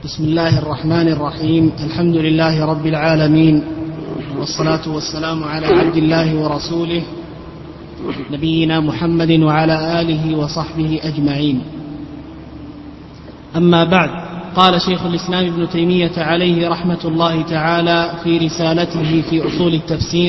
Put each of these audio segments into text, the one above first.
بسم الله الرحمن الرحيم. الحمد لله رب العالمين، والصلاة والسلام على عبد الله ورسوله نبينا محمد وعلى آله وصحبه أجمعين. أما بعد، قال شيخ الإسلام ابن تيمية عليه رحمة الله تعالى في رسالته في أصول التفسير: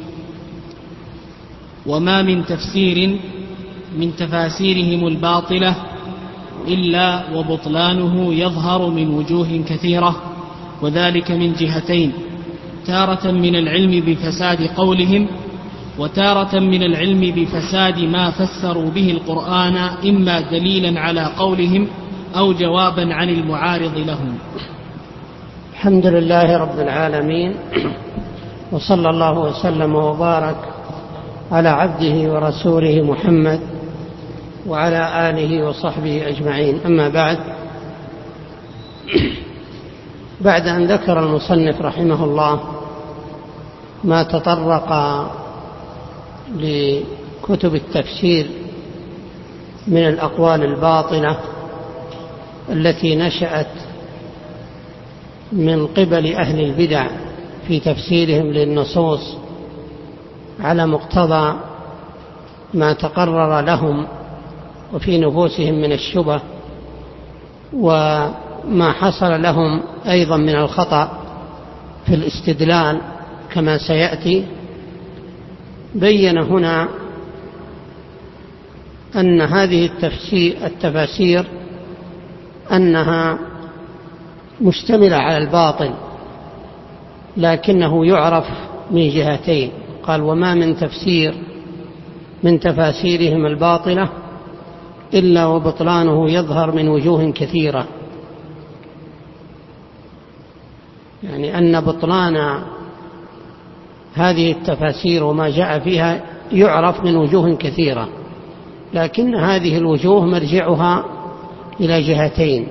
وما من تفسير من تفاسيرهم الباطلة إلا وبطلانه يظهر من وجوه كثيرة، وذلك من جهتين: تارة من العلم بفساد قولهم، وتارة من العلم بفساد ما فسروا به القرآن، إما دليلا على قولهم أو جوابا عن المعارض لهم. الحمد لله رب العالمين، وصلى الله وسلم وبارك على عبده ورسوله محمد وعلى آله وصحبه أجمعين. أما بعد أن ذكر المصنف رحمه الله ما تطرق لكتب التفسير من الأقوال الباطلة التي نشأت من قبل أهل البدع في تفسيرهم للنصوص على مقتضى ما تقرر لهم وفي نفوسهم من الشبه، وما حصل لهم أيضا من الخطأ في الاستدلال كما سيأتي، بين هنا أن هذه التفاسير أنها مشتملة على الباطل، لكنه يعرف من جهتين. قال: وما من تفسير من تفاسيرهم الباطلة إلا وبطلانه يظهر من وجوه كثيرة، يعني أن بطلان هذه التفاسير وما جاء فيها يعرف من وجوه كثيرة، لكن هذه الوجوه مرجعها إلى جهتين.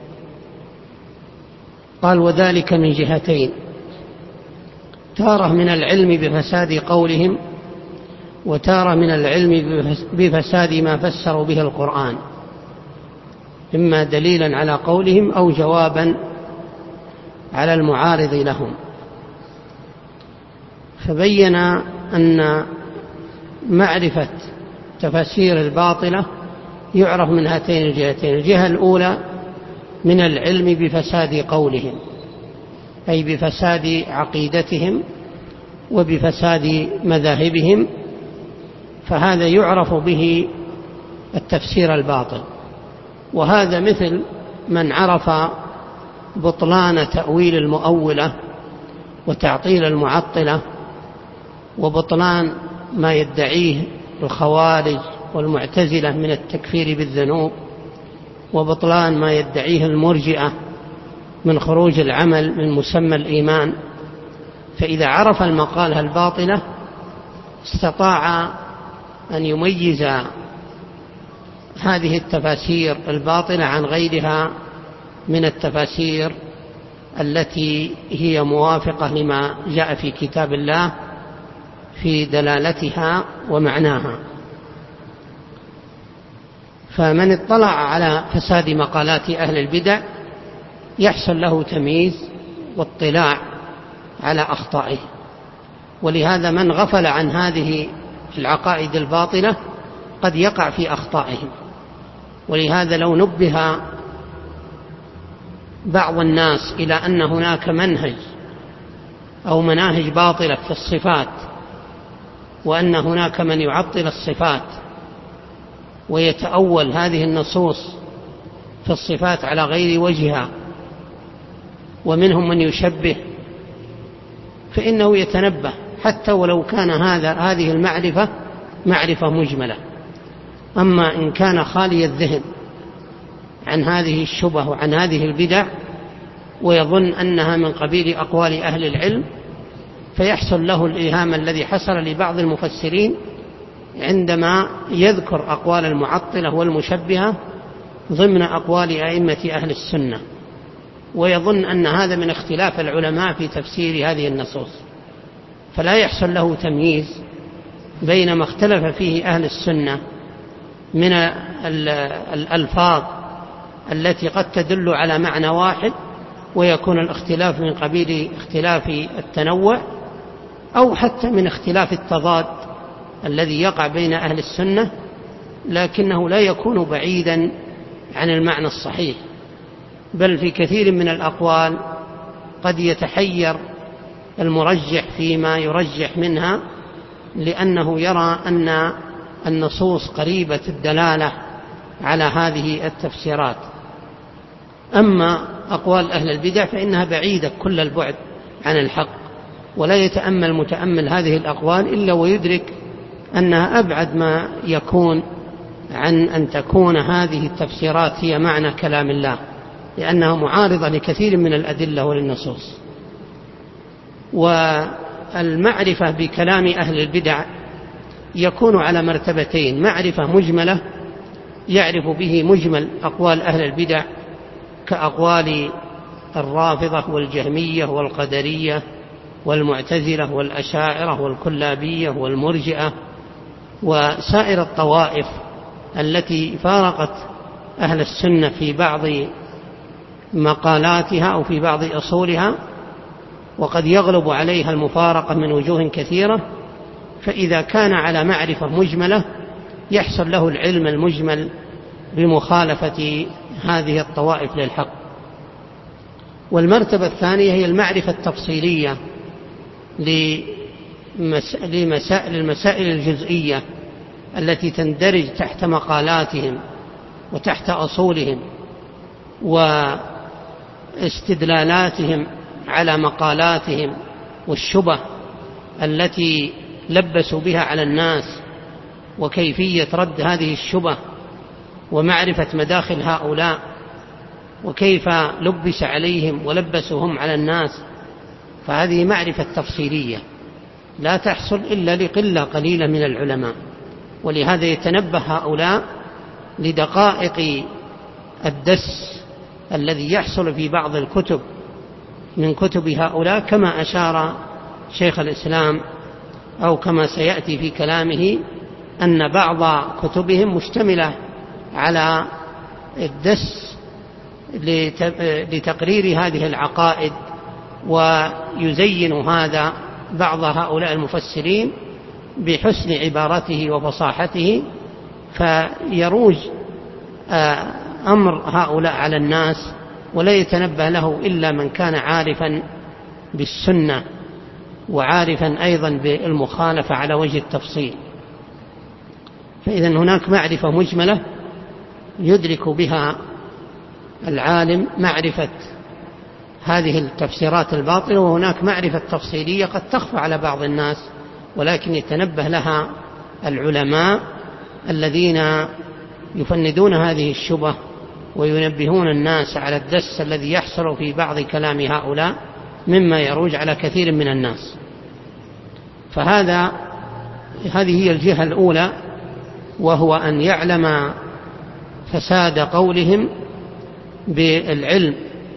قال: وذلك من جهتين: تارة من العلم بفساد قولهم، وتارة من العلم بفساد ما فسروا به القرآن، إما دليلا على قولهم أو جوابا على المعارض لهم. فبين أن معرفة تفاسير الباطلة يعرف من هاتين الجهتين: الجهة الأولى من العلم بفساد قولهم، أي بفساد عقيدتهم وبفساد مذاهبهم، فهذا يعرف به التفسير الباطل. وهذا مثل من عرف بطلان تأويل المؤولة وتعطيل المعطلة، وبطلان ما يدعيه الخوارج والمعتزلة من التكفير بالذنوب، وبطلان ما يدعيه المرجئة من خروج العمل من مسمى الإيمان. فإذا عرف المقالة الباطلة استطاع أن يميز هذه التفاسير الباطلة عن غيرها من التفاسير التي هي موافقة لما جاء في كتاب الله في دلالتها ومعناها. فمن اطلع على فساد مقالات أهل البدع يحصل له تمييز واطلاع على أخطائه. ولهذا من غفل عن هذه العقائد الباطلة قد يقع في أخطائهم. ولهذا لو نبه بعض الناس إلى أن هناك منهج أو مناهج باطلة في الصفات، وأن هناك من يعطل الصفات ويتأول هذه النصوص في الصفات على غير وجهها، ومنهم من يشبه، فإنه يتنبه حتى ولو كان هذه المعرفة معرفة مجملة. أما إن كان خالي الذهن عن هذه الشبه وعن هذه البدع ويظن أنها من قبيل أقوال أهل العلم، فيحصل له الإيهام الذي حصل لبعض المفسرين عندما يذكر أقوال المعطلة والمشبهة ضمن أقوال أئمة أهل السنة، ويظن أن هذا من اختلاف العلماء في تفسير هذه النصوص، فلا يحصل له تمييز بين ما اختلف فيه أهل السنة من الألفاظ التي قد تدل على معنى واحد ويكون الاختلاف من قبيل اختلاف التنوع، أو حتى من اختلاف التضاد الذي يقع بين أهل السنة، لكنه لا يكون بعيدا عن المعنى الصحيح، بل في كثير من الأقوال قد يتحير المرجح فيما يرجح منها، لأنه يرى أن النصوص قريبة الدلالة على هذه التفسيرات. أما أقوال أهل البدع فإنها بعيدة كل البعد عن الحق، ولا يتأمل متأمل هذه الأقوال إلا ويدرك أنها أبعد ما يكون عن أن تكون هذه التفسيرات هي معنى كلام الله، لأنها معارضة لكثير من الأدلة وللنصوص. والمعرفة بكلام أهل البدع يكون على مرتبتين: معرفة مجملة يعرف به مجمل أقوال أهل البدع كأقوال الرافضة والجهمية والقدرية والمعتزلة والأشاعرة والكلابية والمرجئة وسائر الطوائف التي فارقت أهل السنة في بعض مقالاتها أو في بعض أصولها، وقد يغلب عليها المفارقة من وجوه كثيرة. فإذا كان على معرفة مجملة يحصل له العلم المجمل بمخالفة هذه الطوائف للحق. والمرتبة الثانية هي المعرفة التفصيلية للمسائل الجزئية التي تندرج تحت مقالاتهم وتحت أصولهم واستدلالاتهم على مقالاتهم، والشبه التي لبسوا بها على الناس، وكيفية رد هذه الشبه، ومعرفة مداخل هؤلاء، وكيف لبس عليهم ولبسوهم على الناس. فهذه معرفة تفصيلية لا تحصل إلا لقلة قليلة من العلماء، ولهذا يتنبه هؤلاء لدقائق الدس الذي يحصل في بعض الكتب من كتب هؤلاء، كما أشار شيخ الإسلام أو كما سيأتي في كلامه أن بعض كتبهم مشتملة على الدس لتقرير هذه العقائد، ويزين هذا بعض هؤلاء المفسرين بحسن عبارته وفصاحته، فيروج أمر هؤلاء على الناس، ولا يتنبه له إلا من كان عارفا بالسنة وعارفا أيضا بالمخالفة على وجه التفصيل. فإذا هناك معرفة مجملة يدرك بها العالم معرفة هذه التفسيرات الباطلة، وهناك معرفة تفصيلية قد تخفى على بعض الناس ولكن يتنبه لها العلماء الذين يفندون هذه الشبه وينبهون الناس على الدس الذي يحصل في بعض كلام هؤلاء مما يروج على كثير من الناس. هذه هي الجهة الأولى، وهو أن يعلم فساد قولهم بالعلم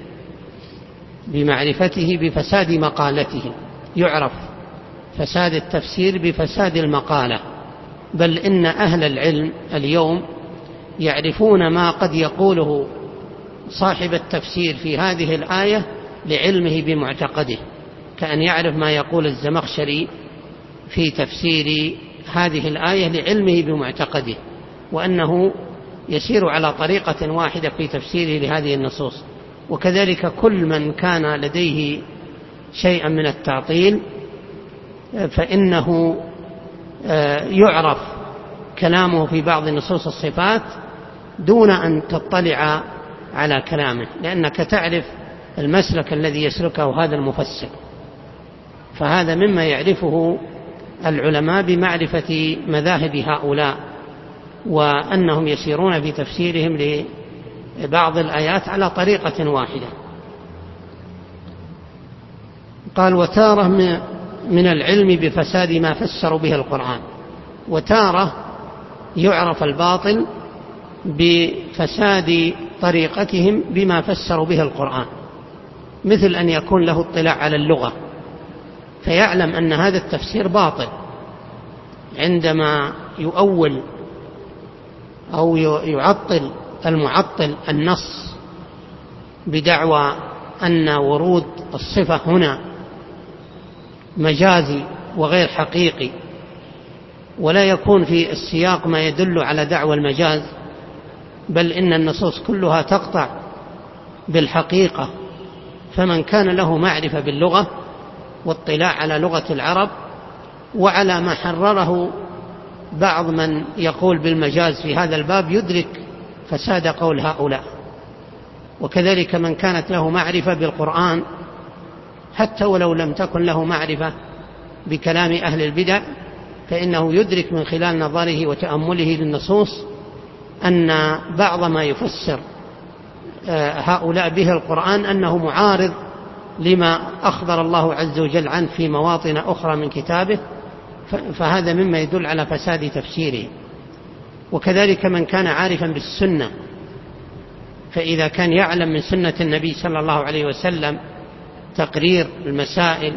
بمعرفته بفساد مقالتهم. يعرف فساد التفسير بفساد المقالة، بل إن أهل العلم اليوم يعرفون ما قد يقوله صاحب التفسير في هذه الآية لعلمه بمعتقده، كأن يعرف ما يقول الزمخشري في تفسير هذه الآية لعلمه بمعتقده، وأنه يسير على طريقة واحدة في تفسيره لهذه النصوص. وكذلك كل من كان لديه شيئا من التعطيل فإنه يعرف كلامه في بعض نصوص الصفات دون أن تطلع على كلامه، لأنك تعرف المسلك الذي يسلكه هذا المفسر. فهذا مما يعرفه العلماء بمعرفة مذاهب هؤلاء، وأنهم يسيرون في تفسيرهم لبعض الآيات على طريقة واحدة. قال: وتارة من العلم بفساد ما فسروا به القرآن. وتارة يعرف الباطل بفساد طريقتهم بما فسروا به القرآن، مثل أن يكون له اطلاع على اللغة فيعلم أن هذا التفسير باطل عندما يؤول أو يعطل المعطل النص بدعوى أن ورود الصفة هنا مجازي وغير حقيقي، ولا يكون في السياق ما يدل على دعوى المجاز، بل إن النصوص كلها تقطع بالحقيقة. فمن كان له معرفة باللغة واطلاع على لغة العرب وعلى ما حرره بعض من يقول بالمجاز في هذا الباب يدرك فساد قول هؤلاء. وكذلك من كانت له معرفة بالقرآن حتى ولو لم تكن له معرفة بكلام أهل البدع، فإنه يدرك من خلال نظره وتأمله للنصوص أن بعض ما يفسر هؤلاء به القرآن أنه معارض لما أخبر الله عز وجل عنه في مواطن أخرى من كتابه، فهذا مما يدل على فساد تفسيره. وكذلك من كان عارفا بالسنة، فإذا كان يعلم من سنة النبي صلى الله عليه وسلم تقرير المسائل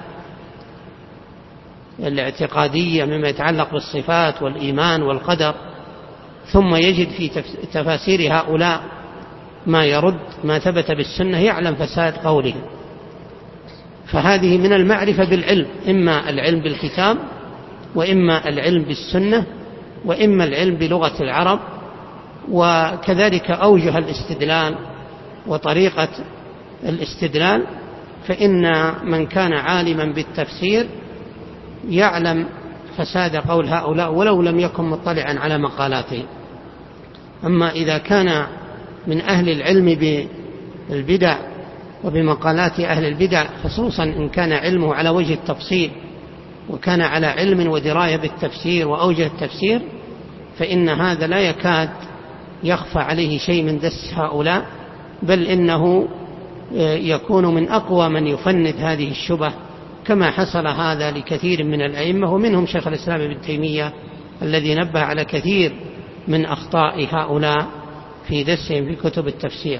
الاعتقادية مما يتعلق بالصفات والإيمان والقدر، ثم يجد في تفاسير هؤلاء ما يرد ما ثبت بالسنة، يعلم فساد قوله. فهذه من المعرفة بالعلم، إما العلم بالكتاب وإما العلم بالسنة وإما العلم بلغة العرب. وكذلك أوجه الاستدلال وطريقة الاستدلال، فإن من كان عالما بالتفسير يعلم فساد قول هؤلاء ولو لم يكن مطلعا على مقالاتهم. أما إذا كان من أهل العلم بالبدع وبمقالات أهل البدع، خصوصا إن كان علمه على وجه التفصيل وكان على علم ودراية بالتفسير وأوجه التفسير، فإن هذا لا يكاد يخفى عليه شيء من دس هؤلاء، بل إنه يكون من أقوى من يفند هذه الشبه، كما حصل هذا لكثير من الأئمة، ومنهم شيخ الإسلام ابن تيمية الذي نبه على كثير من أخطاء هؤلاء في دسهم في كتب التفسير.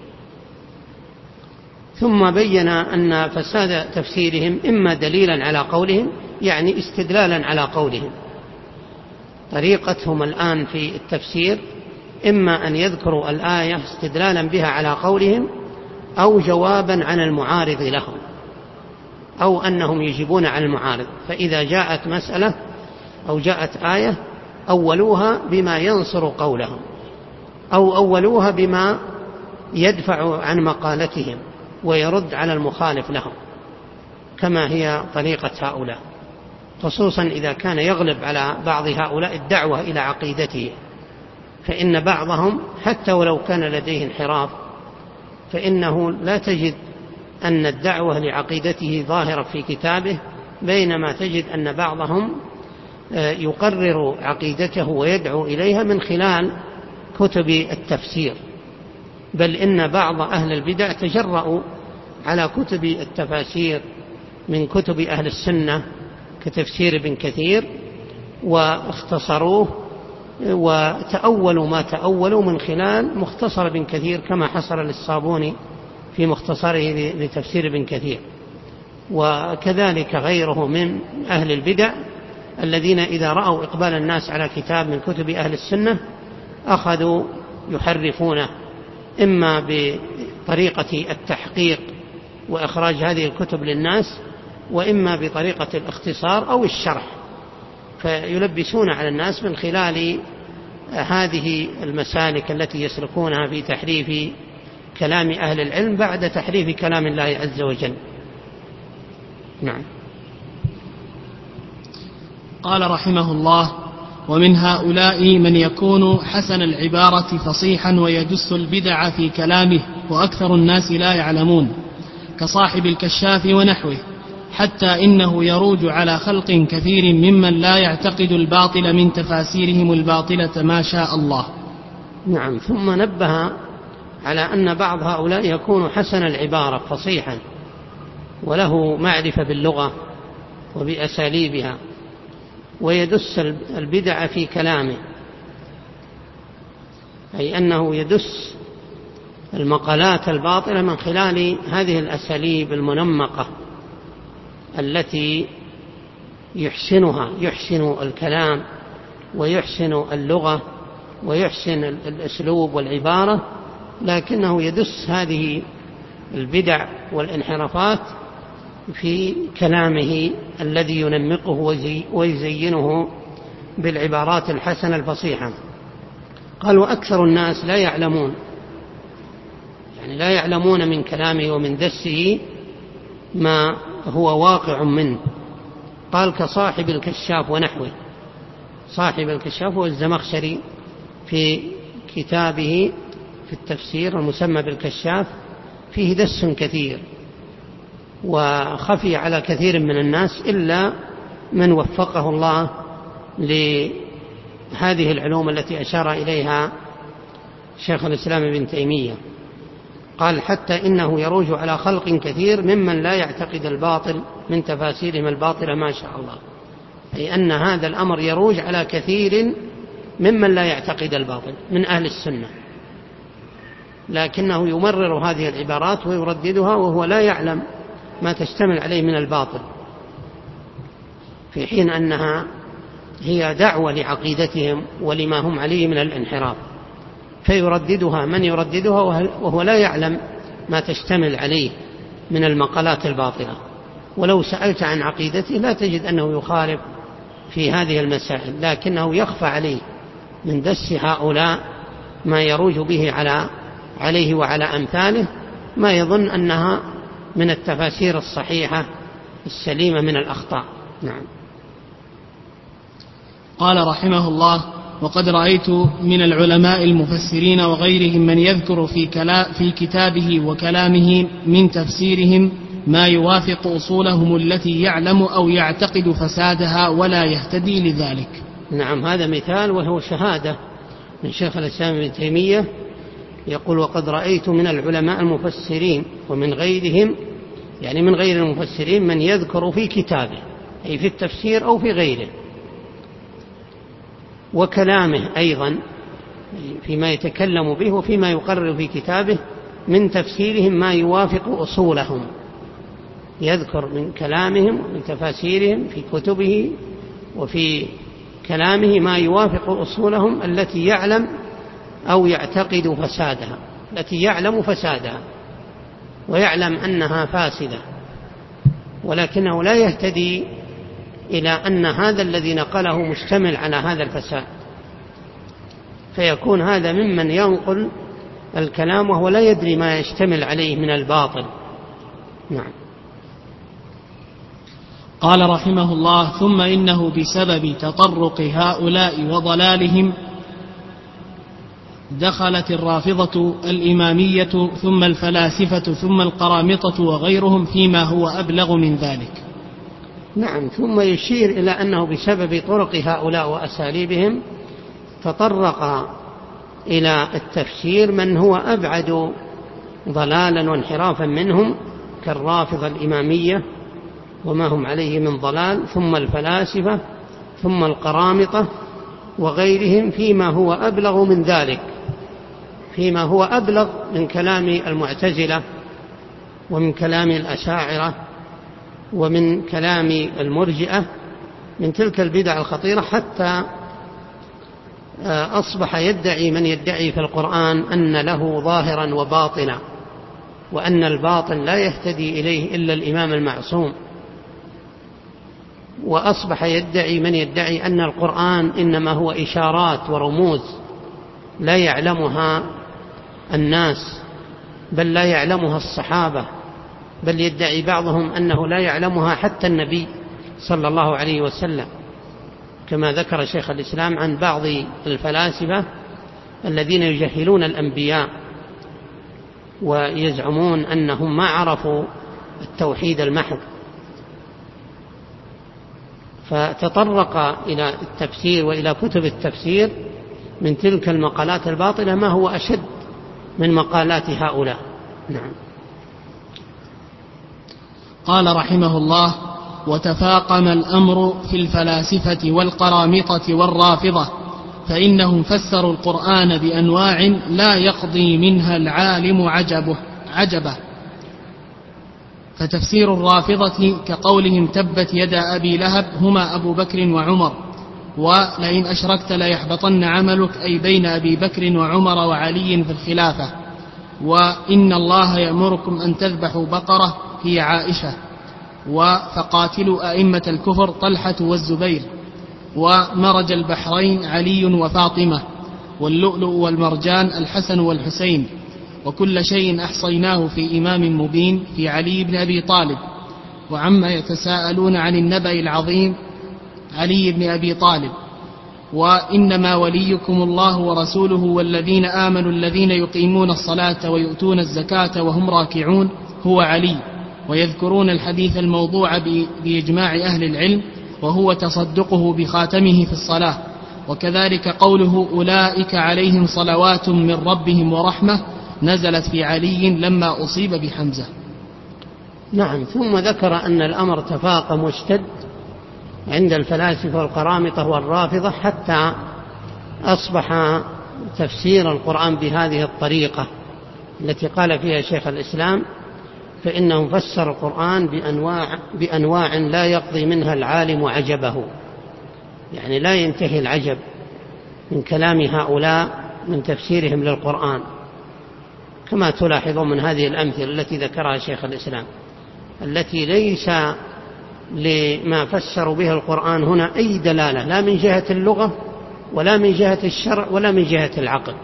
ثم بين أن فساد تفسيرهم إما دليلا على قولهم، يعني استدلالا على قولهم. طريقتهم الآن في التفسير إما أن يذكروا الآية استدلالا بها على قولهم، أو جوابا عن المعارض لهم، أو أنهم يجيبون عن المعارض. فإذا جاءت مسألة أو جاءت آية أولوها بما ينصر قولهم، أو أولوها بما يدفع عن مقالتهم ويرد على المخالف لهم، كما هي طريقة هؤلاء، خصوصا إذا كان يغلب على بعض هؤلاء الدعوة إلى عقيدته. فإن بعضهم حتى ولو كان لديه انحراف فإنه لا تجد أن الدعوة لعقيدته ظاهرة في كتابه، بينما تجد أن بعضهم يقرر عقيدته ويدعو إليها من خلال كتب التفسير. بل إن بعض أهل البدع تجرؤوا على كتب التفاسير من كتب أهل السنة كتفسير ابن كثير، واختصروه وتأولوا ما تأولوا من خلال مختصر ابن كثير، كما حصل للصابوني في مختصره لتفسير ابن كثير. وكذلك غيره من أهل البدع الذين إذا رأوا إقبال الناس على كتاب من كتب أهل السنة أخذوا يحرفونه، إما بطريقة التحقيق وإخراج هذه الكتب للناس، وإما بطريقة الاختصار أو الشرح، فيلبسون على الناس من خلال هذه المسالك التي يسلكونها في تحريف كلام أهل العلم بعد تحريف كلام الله عز وجل. نعم. قال رحمه الله: ومن هؤلاء من يكون حسن العبارة فصيحا ويدس البدع في كلامه وأكثر الناس لا يعلمون، كصاحب الكشاف ونحوه، حتى إنه يروج على خلق كثير ممن لا يعتقد الباطل من تفاسيرهم الباطلة ما شاء الله. نعم. ثم نبه على أن بعض هؤلاء يكون حسن العبارة فصيحا وله معرفة باللغة وبأساليبها، ويدس البدع في كلامه، أي أنه يدس المقالات الباطلة من خلال هذه الأساليب المنمقة التي يحسنها، يحسن الكلام ويحسن اللغة ويحسن الأسلوب والعبارة، لكنه يدس هذه البدع والانحرافات في كلامه الذي ينمقه ويزينه بالعبارات الحسنة الفصيحة. قال: وأكثر الناس لا يعلمون، يعني لا يعلمون من كلامه ومن دسه ما هو واقع منه. قال: كصاحب الكشاف ونحوه. صاحب الكشاف هو الزمخشري في كتابه في التفسير المسمى بالكشاف، فيه دس كثير وخفي على كثير من الناس إلا من وفقه الله لهذه العلوم التي أشار إليها شيخ الإسلام ابن تيمية. قال: حتى إنه يروج على خلق كثير ممن لا يعتقد الباطل من تفاسيرهم الباطلة ما شاء الله، أي أن هذا الأمر يروج على كثير ممن لا يعتقد الباطل من أهل السنة، لكنه يمرر هذه العبارات ويرددها وهو لا يعلم ما تشتمل عليه من الباطل، في حين أنها هي دعوة لعقيدتهم ولما هم عليه من الانحراف، فيرددها من يرددها وهو لا يعلم ما تشتمل عليه من المقالات الباطلة. ولو سألت عن عقيدته لا تجد أنه يخالف في هذه المسائل، لكنه يخفى عليه من دس هؤلاء ما يروج به عليه وعلى أمثاله، ما يظن أنها من التفاسير الصحيحة السليمة من الأخطاء. نعم. قال رحمه الله: وقد رأيت من العلماء المفسرين وغيرهم من يذكر في كتابه وكلامه من تفسيرهم ما يوافق أصولهم التي يعلم أو يعتقد فسادها ولا يهتدي لذلك. نعم، هذا مثال وهو شهادة من شيخ الإسلام ابن تيمية، يقول: وقد رأيت من العلماء المفسرين ومن غيرهم، يعني من غير المفسرين، من يذكر في كتابه، أي في التفسير أو في غيره، وكلامه أيضا فيما يتكلم به وفيما يقرر في كتابه من تفسيرهم ما يوافق أصولهم، يذكر من كلامهم ومن تفاسيرهم في كتبه وفي كلامه ما يوافق أصولهم التي يعلم أو يعتقد فسادها، التي يعلم فسادها ويعلم أنها فاسدة، ولكنه لا يهتدي إلى أن هذا الذي نقله مشتمل على هذا الفساد، فيكون هذا ممن ينقل الكلام وهو لا يدري ما يشتمل عليه من الباطل. نعم. قال رحمه الله: ثم إنه بسبب تطرق هؤلاء وضلالهم دخلت الرافضة الإمامية ثم الفلاسفة ثم القرامطة وغيرهم فيما هو أبلغ من ذلك. نعم. ثم يشير إلى أنه بسبب طرق هؤلاء وأساليبهم تطرق إلى التفسير من هو أبعد ضلالا وانحرافا منهم كالرافضة الإمامية وما هم عليه من ضلال، ثم الفلاسفة ثم القرامطة وغيرهم فيما هو أبلغ من ذلك، فيما هو أبلغ من كلام المعتزلة ومن كلام الأشاعرة ومن كلام المرجئة من تلك البدع الخطيرة، حتى أصبح يدعي من يدعي في القرآن أن له ظاهرا وباطنا، وأن الباطن لا يهتدي إليه إلا الإمام المعصوم، وأصبح يدعي من يدعي أن القرآن إنما هو إشارات ورموز لا يعلمها الناس بل لا يعلمها الصحابة، بل يدعي بعضهم أنه لا يعلمها حتى النبي صلى الله عليه وسلم، كما ذكر شيخ الإسلام عن بعض الفلاسفة الذين يجهلون الأنبياء ويزعمون أنهم ما عرفوا التوحيد المحض. فتطرق إلى التفسير وإلى كتب التفسير من تلك المقالات الباطلة ما هو أشد من مقالات هؤلاء. نعم. قال رحمه الله: وتفاقم الأمر في الفلاسفة والقرامطة والرافضة، فإنهم فسروا القرآن بأنواع لا يقضي منها العالم عجبه. فتفسير الرافضة كقولهم تبت يدا أبي لهب هما أبو بكر وعمر، ولئن أشركت ليحبطن عملك، أي بين أبي بكر وعمر وعلي في الخلافة. وإن الله يأمركم أن تذبحوا بقرة، هي عائشة. فقاتلوا أئمة الكفر، طلحة والزبير. ومرج البحرين علي وفاطمة، واللؤلؤ والمرجان الحسن والحسين. وكل شيء أحصيناه في إمام مبين، في علي بن أبي طالب. وعما يتساءلون عن النبأ العظيم، علي بن أبي طالب. وإنما وليكم الله ورسوله والذين آمنوا الذين يقيمون الصلاة ويؤتون الزكاة وهم راكعون، هو علي. ويذكرون الحديث الموضوع بإجماع أهل العلم، وهو تصدقه بخاتمه في الصلاة. وكذلك قوله أولئك عليهم صلوات من ربهم ورحمة، نزلت في علي لما أصيب بحمزة. نعم. ثم ذكر أن الأمر تفاقم واشتد عند الفلاسفة والقرامطة والرافضة، حتى أصبح تفسير القرآن بهذه الطريقة التي قال فيها شيخ الإسلام، فإنه فسر القرآن بأنواع لا يقضي منها العالم عجبه، يعني لا ينتهي العجب من كلام هؤلاء من تفسيرهم للقرآن، كما تلاحظون من هذه الأمثلة التي ذكرها شيخ الإسلام، التي ليس لما فسروا به القرآن هنا أي دلالة، لا من جهة اللغة ولا من جهة الشرع ولا من جهة العقل،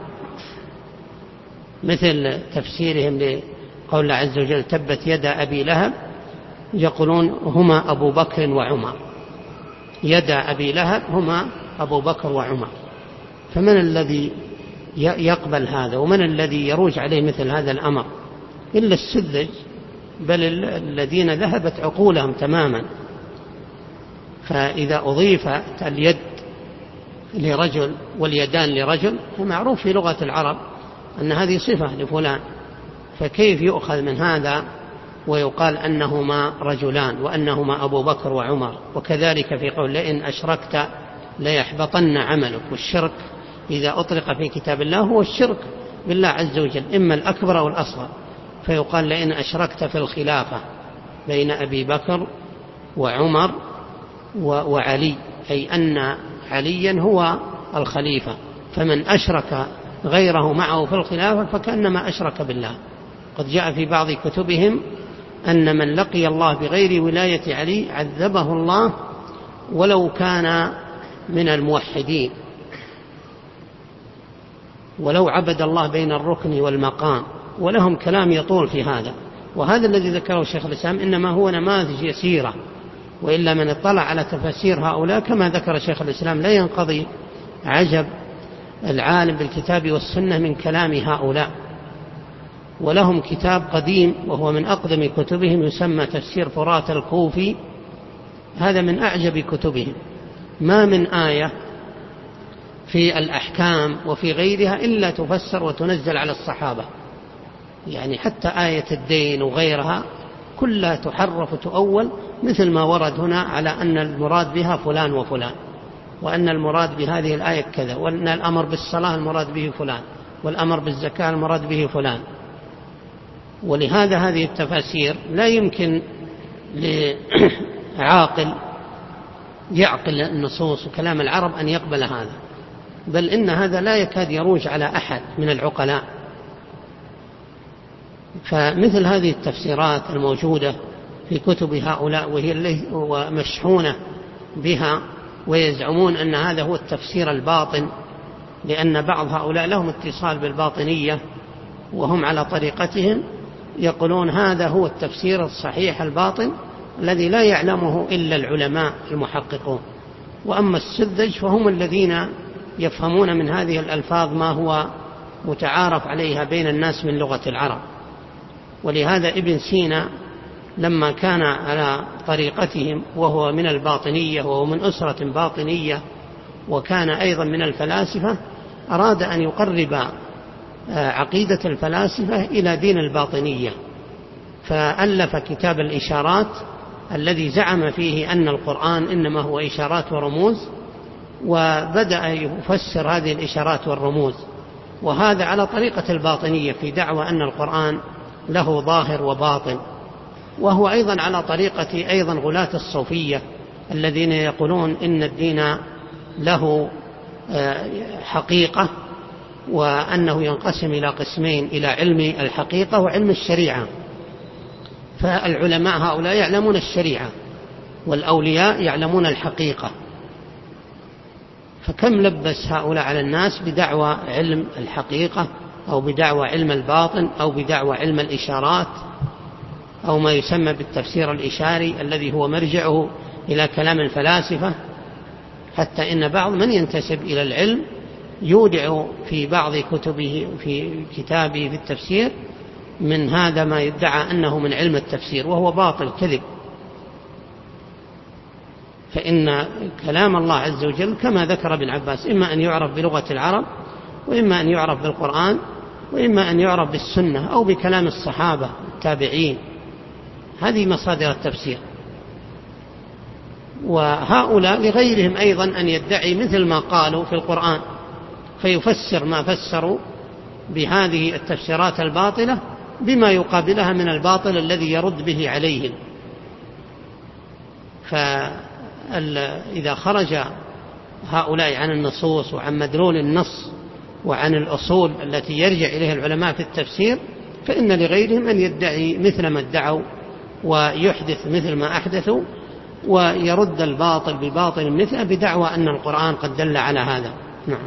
مثل تفسيرهم لقول الله عز وجل تبت يدا أبي لهب، يقولون هما أبو بكر وعمر، يدا أبي لهب هما أبو بكر وعمر. فمن الذي يقبل هذا، ومن الذي يروج عليه مثل هذا الأمر؟ إلا السذج، بل الذين ذهبت عقولهم تماما. فإذا أضيفت اليد لرجل واليدان لرجل، فمعروف في لغة العرب أن هذه صفة لفلان، فكيف يؤخذ من هذا ويقال أنهما رجلان وأنهما أبو بكر وعمر؟ وكذلك في قول لئن أشركت ليحبطن عملك. والشرك إذا أطلق في كتاب الله هو الشرك بالله عز وجل، إما الأكبر أو الأصغر، فيقال لئن أشركت في الخلافة بين أبي بكر وعمر وعلي، أي أن عليا هو الخليفة، فمن أشرك غيره معه في الخلافة فكأنما أشرك بالله. قد جاء في بعض كتبهم أن من لقي الله بغير ولاية علي عذبه الله ولو كان من الموحدين، ولو عبد الله بين الركن والمقام، ولهم كلام يطول في هذا. وهذا الذي ذكره شيخ الإسلام إنما هو نماذج يسيرة، وإلا من اطلع على تفاسير هؤلاء كما ذكر شيخ الإسلام لا ينقضي عجب العالم بالكتاب والسنة من كلام هؤلاء. ولهم كتاب قديم وهو من أقدم كتبهم يسمى تفسير فرات الكوفي، هذا من أعجب كتبهم، ما من آية في الأحكام وفي غيرها إلا تفسر وتنزل على الصحابة، يعني حتى آية الدين وغيرها كلها تحرف وتؤول، مثل ما ورد هنا على أن المراد بها فلان وفلان، وأن المراد بهذه الآية كذا، وأن الأمر بالصلاة المراد به فلان، والأمر بالزكاة المراد به فلان. ولهذا هذه التفاسير لا يمكن لعاقل يعقل النصوص وكلام العرب أن يقبل هذا، بل إن هذا لا يكاد يروج على أحد من العقلاء. فمثل هذه التفسيرات الموجودة في كتب هؤلاء وهي مشحونة بها، ويزعمون أن هذا هو التفسير الباطن، لأن بعض هؤلاء لهم اتصال بالباطنية وهم على طريقتهم، يقولون هذا هو التفسير الصحيح الباطن الذي لا يعلمه إلا العلماء المحققون. وأما السذج فهم الذين يفهمون من هذه الألفاظ ما هو متعارف عليها بين الناس من لغة العرب. ولهذا ابن سينا لما كان على طريقتهم وهو من الباطنية وهو من أسرة باطنية وكان أيضا من الفلاسفة، أراد أن يقرب عقيدة الفلاسفة إلى دين الباطنية، فألف كتاب الإشارات الذي زعم فيه أن القرآن إنما هو إشارات ورموز، وبدأ يفسر هذه الإشارات والرموز، وهذا على طريقة الباطنية في دعوى أن القرآن له ظاهر وباطن. وهو أيضا على طريقة أيضا غلاة الصوفية الذين يقولون إن الدين له حقيقة، وأنه ينقسم إلى قسمين: إلى علم الحقيقة وعلم الشريعة. فالعلماء هؤلاء يعلمون الشريعة، والأولياء يعلمون الحقيقة. فكم لبس هؤلاء على الناس بدعوى علم الحقيقة، أو بدعوى علم الباطن، أو بدعوى علم الإشارات، أو ما يسمى بالتفسير الإشاري الذي هو مرجعه إلى كلام الفلاسفة. حتى إن بعض من ينتسب إلى العلم يودع في بعض كتبه، في كتابه في التفسير، من هذا ما يدعى أنه من علم التفسير، وهو باطل كذب. فإن كلام الله عز وجل كما ذكر ابن عباس إما أن يعرف بلغة العرب، وإما أن يعرف بالقرآن، وإما أن يعرف بالسنة أو بكلام الصحابة التابعين. هذه مصادر التفسير. وهؤلاء لغيرهم أيضا أن يدعي مثل ما قالوا في القرآن، فيفسر ما فسروا بهذه التفسيرات الباطلة بما يقابلها من الباطل الذي يرد به عليهم. فإذا خرج هؤلاء عن النصوص وعن مدلول النص وعن الأصول التي يرجع إليها العلماء في التفسير، فإن لغيرهم أن يدعي مثل ما ادعوا ويحدث مثل ما أحدثوا، ويرد الباطل بباطل مثله بدعوى أن القرآن قد دل على هذا. نعم.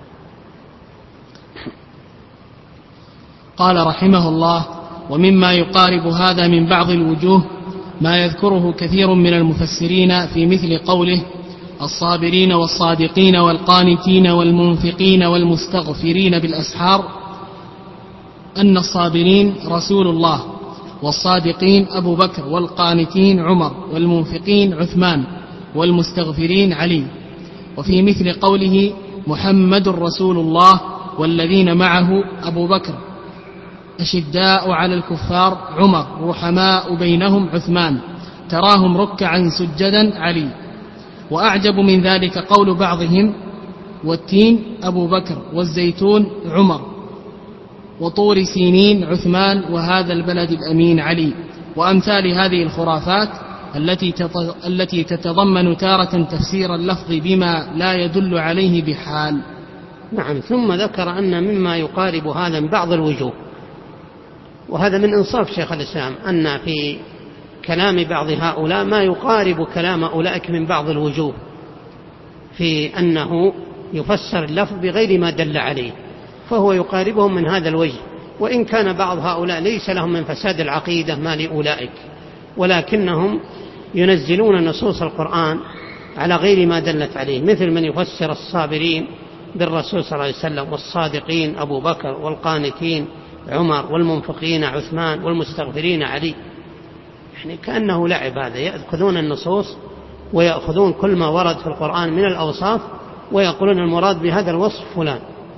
قال رحمه الله: ومما يقارب هذا من بعض الوجوه ما يذكره كثير من المفسرين في مثل قوله: الصابرين والصادقين والقانتين والمنفقين والمستغفرين بالأسحار، أن الصابرين رسول الله، والصادقين أبو بكر، والقانتين عمر، والمنفقين عثمان، والمستغفرين علي. وفي مثل قوله: محمد رسول الله والذين معه أبو بكر، أشداء على الكفار عمر، رحماء بينهم عثمان، تراهم ركعا سجدا علي. وأعجب من ذلك قول بعضهم: والتين أبو بكر، والزيتون عمر، وطور سينين عثمان، وهذا البلد الأمين علي. وأمثال هذه الخرافات التي تتضمن تارة تفسير اللفظ بما لا يدل عليه بحال. نعم. ثم ذكر أن مما يقارب هذا من بعض الوجوه، وهذا من إنصاف شيخ الإسلام، أن في كلام بعض هؤلاء ما يقارب كلام أولئك من بعض الوجوه، في أنه يفسر اللفظ بغير ما دل عليه، فهو يقاربهم من هذا الوجه. وإن كان بعض هؤلاء ليس لهم من فساد العقيدة ما لأولئك، ولكنهم ينزلون نصوص القرآن على غير ما دلت عليه، مثل من يفسر الصابرين بالرسول صلى الله عليه وسلم، والصادقين أبو بكر، والقانتين عمر، والمنفقين عثمان، والمستغفرين علي. يعني كأنه لعب هذا، يأخذون النصوص ويأخذون كل ما ورد في القرآن من الأوصاف ويقولون المراد بهذا الوصف فلان،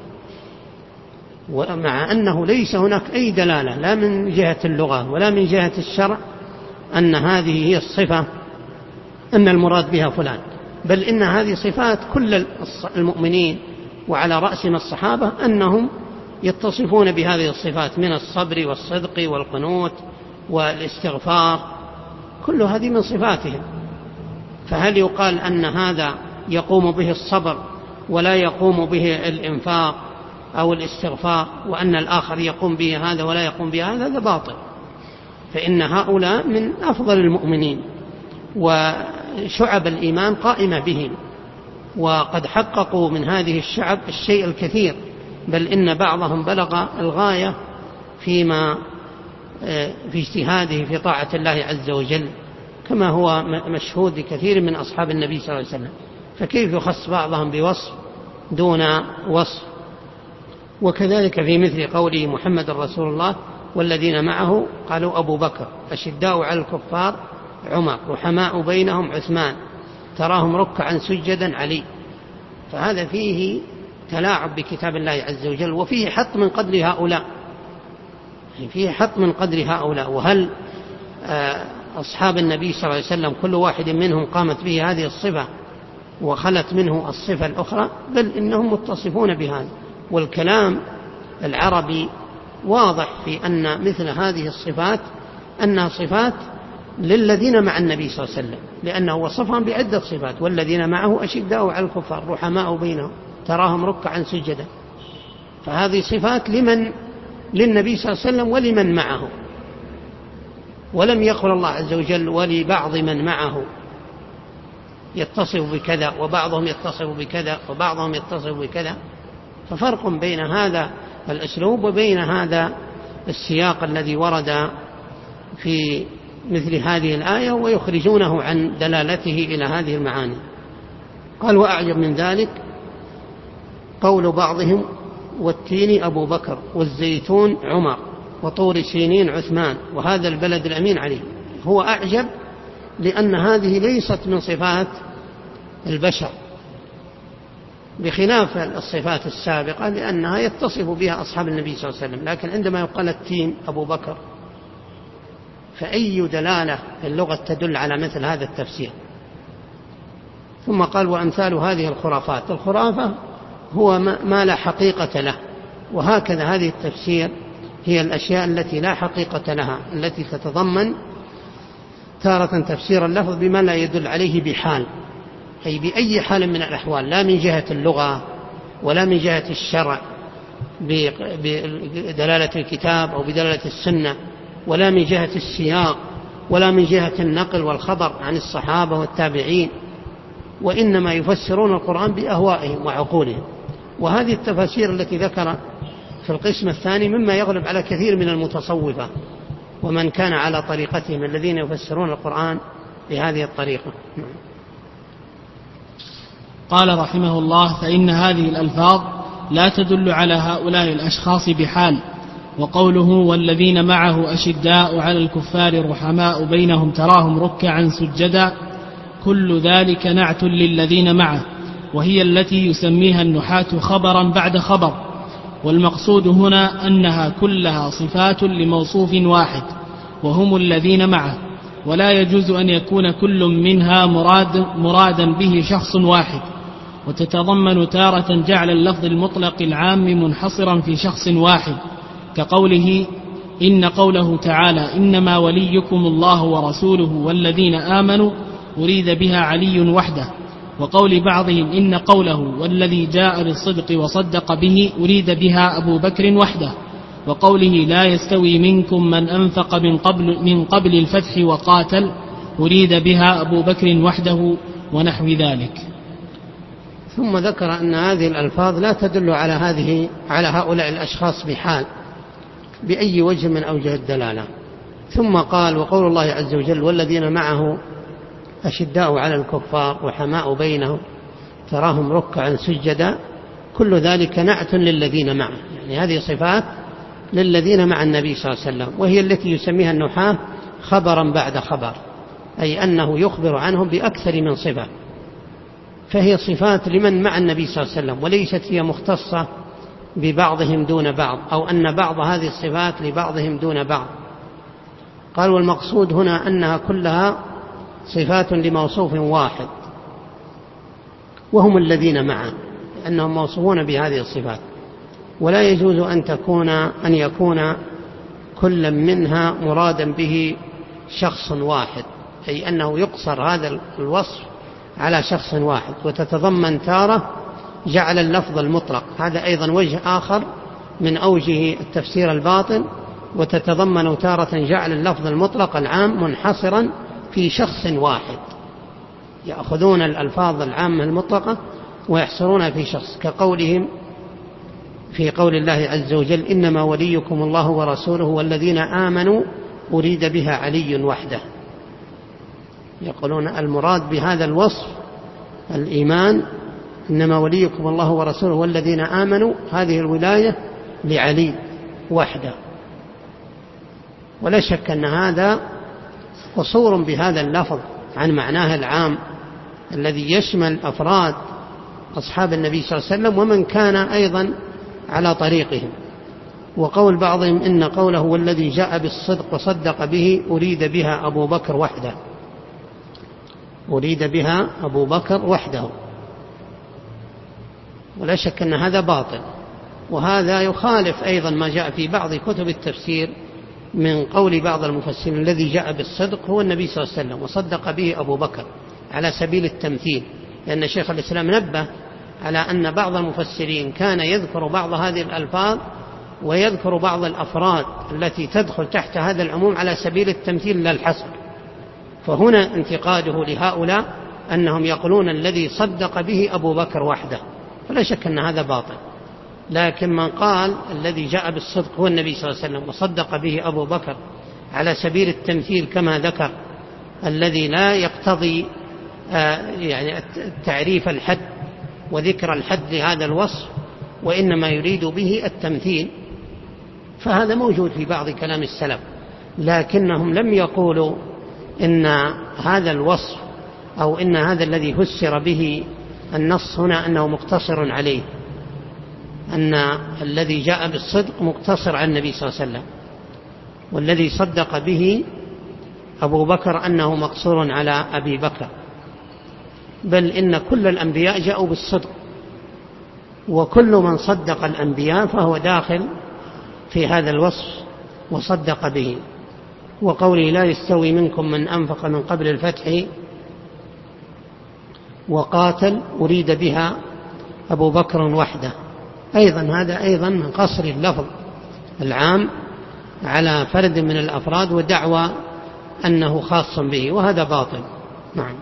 ومع أنه ليس هناك أي دلالة لا من جهة اللغة ولا من جهة الشرع أن هذه هي الصفة أن المراد بها فلان، بل إن هذه صفات كل المؤمنين، وعلى رأسهم الصحابة، أنهم يتصفون بهذه الصفات من الصبر والصدق والقنوت والاستغفار، كل هذه من صفاتهم. فهل يقال أن هذا يقوم به الصبر ولا يقوم به الإنفاق أو الاستغفار، وأن الآخر يقوم به هذا ولا يقوم به هذا؟ هذا باطل. فإن هؤلاء من أفضل المؤمنين، وشعب الإيمان قائمة بهم، وقد حققوا من هذه الشعب الشيء الكثير، بل إن بعضهم بلغ الغاية في اجتهاده في طاعة الله عز وجل، كما هو مشهود لكثير من أصحاب النبي صلى الله عليه وسلم. فكيف يخص بعضهم بوصف دون وصف؟ وكذلك في مثل قوله: محمد رسول الله والذين معه، قالوا أبو بكر، أشداء على الكفار عمر، رحماء بينهم عثمان، تراهم ركعا سجدا علي. فهذا فيه تلاعب بكتاب الله عز وجل، وفيه حط من قدر هؤلاء، فيه حط من قدر هؤلاء. وهل أصحاب النبي صلى الله عليه وسلم كل واحد منهم قامت به هذه الصفة وخلت منه الصفة الأخرى؟ بل إنهم متصفون بهذا. والكلام العربي واضح في أن مثل هذه الصفات أنها صفات للذين مع النبي صلى الله عليه وسلم، لأنه وصفهم بعدة صفات: والذين معه أشداء على الكفار رحماء بينهم تراهم ركعا سجدا. فهذه صفات للنبي صلى الله عليه وسلم ولمن معه، ولم يقل الله عز وجل ولبعض من معه يتصف بكذا وبعضهم يتصف بكذا وبعضهم يتصف بكذا. ففرق بين هذا الأسلوب وبين هذا السياق الذي ورد في مثل هذه الآية ويخرجونه عن دلالته إلى هذه المعاني. قال: وأعجب من ذلك قول بعضهم: والتين أبو بكر والزيتون عمر وطور سينين عثمان وهذا البلد الأمين علي. هو أعجب لأن هذه ليست من صفات البشر، بخلاف الصفات السابقة لأنها يتصف بها أصحاب النبي صلى الله عليه وسلم. لكن عندما يقال التين أبو بكر فأي دلالة في اللغة تدل على مثل هذا التفسير؟ ثم قال: وأمثال هذه الخرافات. الخرافة هو ما لا حقيقة له، وهكذا هذه التفسير هي الأشياء التي لا حقيقة لها، التي تتضمن تارة تفسير اللفظ بما لا يدل عليه بحال، أي بأي حال من الأحوال، لا من جهة اللغة ولا من جهة الشرع بدلالة الكتاب أو بدلالة السنة، ولا من جهة السياق، ولا من جهة النقل والخبر عن الصحابة والتابعين، وإنما يفسرون القرآن بأهوائهم وعقولهم. وهذه التفاسير التي ذكر في القسم الثاني مما يغلب على كثير من المتصوفة ومن كان على طريقتهم الذين يفسرون القرآن بهذه الطريقة. قال رحمه الله: فإن هذه الألفاظ لا تدل على هؤلاء الأشخاص بحال. وقوله: والذين معه أشداء على الكفار رحماء بينهم تراهم ركعا سجدا، كل ذلك نعت للذين معه، وهي التي يسميها النحاة خبرا بعد خبر. والمقصود هنا أنها كلها صفات لموصوف واحد وهم الذين معه، ولا يجوز أن يكون كل منها مرادا به شخص واحد، وتتضمن تارة جعل اللفظ المطلق العام منحصرا في شخص واحد، كقوله: إن قوله تعالى: إنما وليكم الله ورسوله والذين آمنوا أريد بها علي وحده. وقول بعضهم: إن قوله والذي جاء بالصدق وصدق به أريد بها أبو بكر وحده. وقوله: لا يستوي منكم من أنفق من قبل الفتح وقاتل أريد بها أبو بكر وحده، ونحو ذلك. ثم ذكر أن هذه الألفاظ لا تدل على هؤلاء الأشخاص بحال بأي وجه من أوجه الدلالة. ثم قال: وقول الله عز وجل: والذين معه أشداء على الكفار رحماء بينهم تراهم ركعا سجدا، كل ذلك نعت للذين معه. يعني هذه صفات للذين مع النبي صلى الله عليه وسلم، وهي التي يسميها النحاة خبرا بعد خبر، أي أنه يخبر عنهم بأكثر من صفة، فهي صفات لمن مع النبي صلى الله عليه وسلم، وليست هي مختصة ببعضهم دون بعض، أو أن بعض هذه الصفات لبعضهم دون بعض. قال: والمقصود هنا أنها كلها صفات لموصوف واحد وهم الذين معه، لأنهم موصوفون بهذه الصفات، ولا يجوز أن يكون كل منها مرادا به شخص واحد، أي أنه يقصر هذا الوصف على شخص واحد. وتتضمن تارة جعل اللفظ المطلق، هذا أيضا وجه آخر من أوجه التفسير الباطل. وتتضمن تارة جعل اللفظ المطلق العام منحصرا في شخص واحد، يأخذون الألفاظ العامة المطلقة ويحصرونها في شخص، كقولهم في قول الله عز وجل: إنما وليكم الله ورسوله والذين آمنوا أريد بها علي وحده. يقولون المراد بهذا الوصف الإيمان، إنما وليكم الله ورسوله والذين آمنوا، هذه الولاية لعلي وحده. ولا شك أن هذا قصور بهذا اللفظ عن معناه العام الذي يشمل أفراد أصحاب النبي صلى الله عليه وسلم ومن كان أيضا على طريقهم. وقول بعضهم: إن قوله والذي جاء بالصدق وصدق به أريد بها أبو بكر وحده، أريد بها أبو بكر وحده. ولا شك أن هذا باطل، وهذا يخالف أيضا ما جاء في بعض كتب التفسير من قول بعض المفسرين الذي جاء بالصدق هو النبي صلى الله عليه وسلم وصدق به أبو بكر على سبيل التمثيل، لأن شيخ الإسلام نبه على أن بعض المفسرين كان يذكر بعض هذه الألفاظ ويذكر بعض الأفراد التي تدخل تحت هذا العموم على سبيل التمثيل لا الحصر. فهنا انتقاده لهؤلاء أنهم يقولون الذي صدق به أبو بكر وحده، فلا شك أن هذا باطل. لكن من قال الذي جاء بالصدق هو النبي صلى الله عليه وسلم وصدق به أبو بكر على سبيل التمثيل كما ذكر، الذي لا يقتضي يعني تعريف الحد وذكر الحد لهذا الوصف، وإنما يريد به التمثيل، فهذا موجود في بعض كلام السلف، لكنهم لم يقولوا إن هذا الوصف أو إن هذا الذي فسر به النص هنا أنه مقتصر عليه، أن الذي جاء بالصدق مقتصر على النبي صلى الله عليه وسلم، والذي صدق به أبو بكر أنه مقصور على أبي بكر، بل إن كل الأنبياء جاءوا بالصدق، وكل من صدق الأنبياء فهو داخل في هذا الوصف وصدق به. وقوله لا يستوي منكم من أنفق من قبل الفتح وقاتل أريد بها أبو بكر وحده، أيضا هذا أيضا من قصر اللفظ العام على فرد من الأفراد ودعوى أنه خاص به، وهذا باطل. نعم.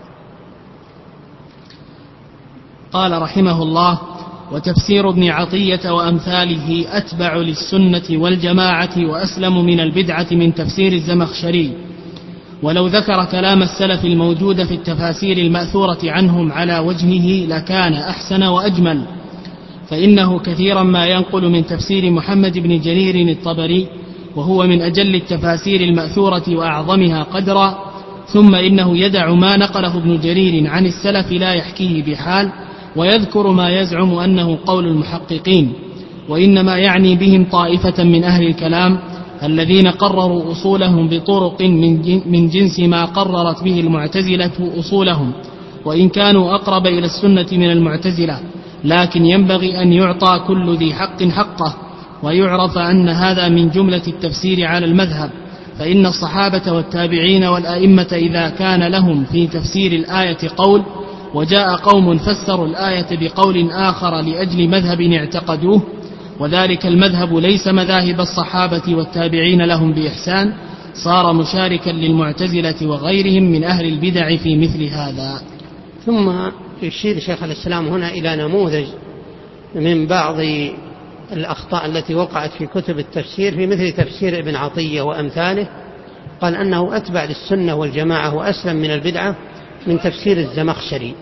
قال رحمه الله: وتفسير ابن عطية وأمثاله أتبع للسنة والجماعة وأسلم من البدعة من تفسير الزمخشري، ولو ذكر كلام السلف الموجود في التفاسير المأثورة عنهم على وجهه لكان أحسن وأجمل، فإنه كثيرا ما ينقل من تفسير محمد بن جرير الطبري، وهو من أجل التفاسير المأثورة وأعظمها قدرا، ثم إنه يدع ما نقله ابن جرير عن السلف لا يحكيه بحال، ويذكر ما يزعم أنه قول المحققين، وإنما يعني بهم طائفة من أهل الكلام الذين قرروا أصولهم بطرق من جنس ما قررت به المعتزلة أصولهم، وإن كانوا أقرب إلى السنة من المعتزلة، لكن ينبغي أن يعطى كل ذي حق حقه، ويعرف أن هذا من جملة التفسير على المذهب، فإن الصحابة والتابعين والأئمة إذا كان لهم في تفسير الآية قول وجاء قوم فسروا الآية بقول آخر لأجل مذهب اعتقدوه، وذلك المذهب ليس مذاهب الصحابة والتابعين لهم بإحسان، صار مشاركا للمعتزلة وغيرهم من أهل البدع في مثل هذا. ثم يشير شيخ الإسلام هنا إلى نموذج من بعض الأخطاء التي وقعت في كتب التفسير في مثل تفسير ابن عطية وأمثاله، قال أنه أتبع للسنة والجماعة وأسلم من البدعة من تفسير الزمخشري،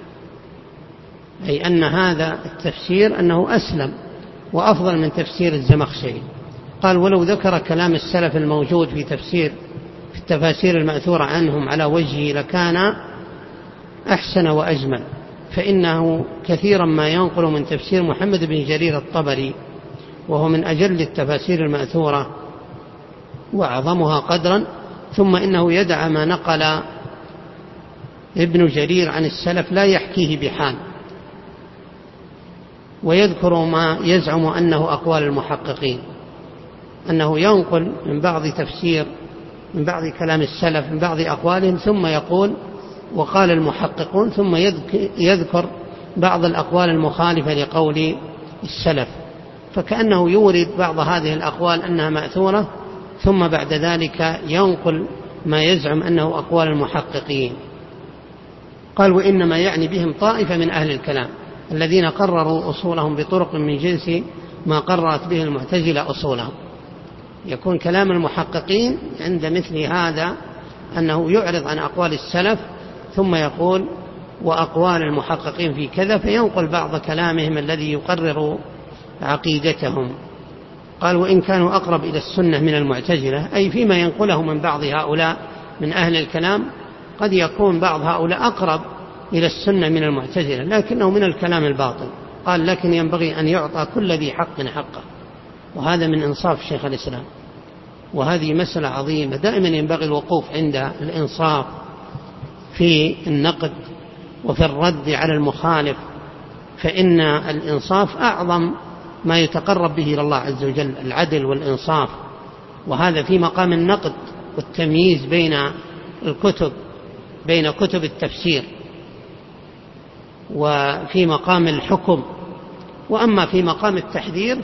أي أن هذا التفسير أنه أسلم وأفضل من تفسير الزمخشري. قال ولو ذكر كلام السلف الموجود في التفاسير المأثورة عنهم على وجهه لكان أحسن وأجمل، فإنه كثيرا ما ينقل من تفسير محمد بن جرير الطبري، وهو من أجل التفاسير المأثورة وأعظمها قدرا، ثم إنه يدع ما نقل ابن جرير عن السلف لا يحكيه بحال، ويذكر ما يزعم أنه أقوال المحققين، أنه ينقل من بعض تفسير من بعض كلام السلف من بعض أقوالهم ثم يقول وقال المحققون، ثم يذكر بعض الأقوال المخالفة لقول السلف، فكأنه يورد بعض هذه الأقوال أنها مأثورة، ثم بعد ذلك ينقل ما يزعم أنه أقوال المحققين. قال وإنما يعني بهم طائفة من أهل الكلام الذين قرروا أصولهم بطرق من جنس ما قررت به المعتزلة أصولهم. يكون كلام المحققين عند مثل هذا أنه يعرض عن أقوال السلف ثم يقول وأقوال المحققين في كذا، فينقل بعض كلامهم الذي يقرر عقيدتهم. قال وإن كانوا أقرب إلى السنة من المعتزلة، أي فيما ينقله من بعض هؤلاء من أهل الكلام قد يكون بعض هؤلاء أقرب إلى السنة من المعتزلة، لكنه من الكلام الباطل. قال لكن ينبغي أن يعطى كل ذي حق حقه، وهذا من إنصاف شيخ الإسلام، وهذه مسألة عظيمة. دائما ينبغي الوقوف عند الإنصاف في النقد وفي الرد على المخالف، فإن الإنصاف أعظم ما يتقرب به إلى الله عز وجل، العدل والإنصاف، وهذا في مقام النقد والتمييز بين الكتب، بين كتب التفسير، وفي مقام الحكم. وأما في مقام التحذير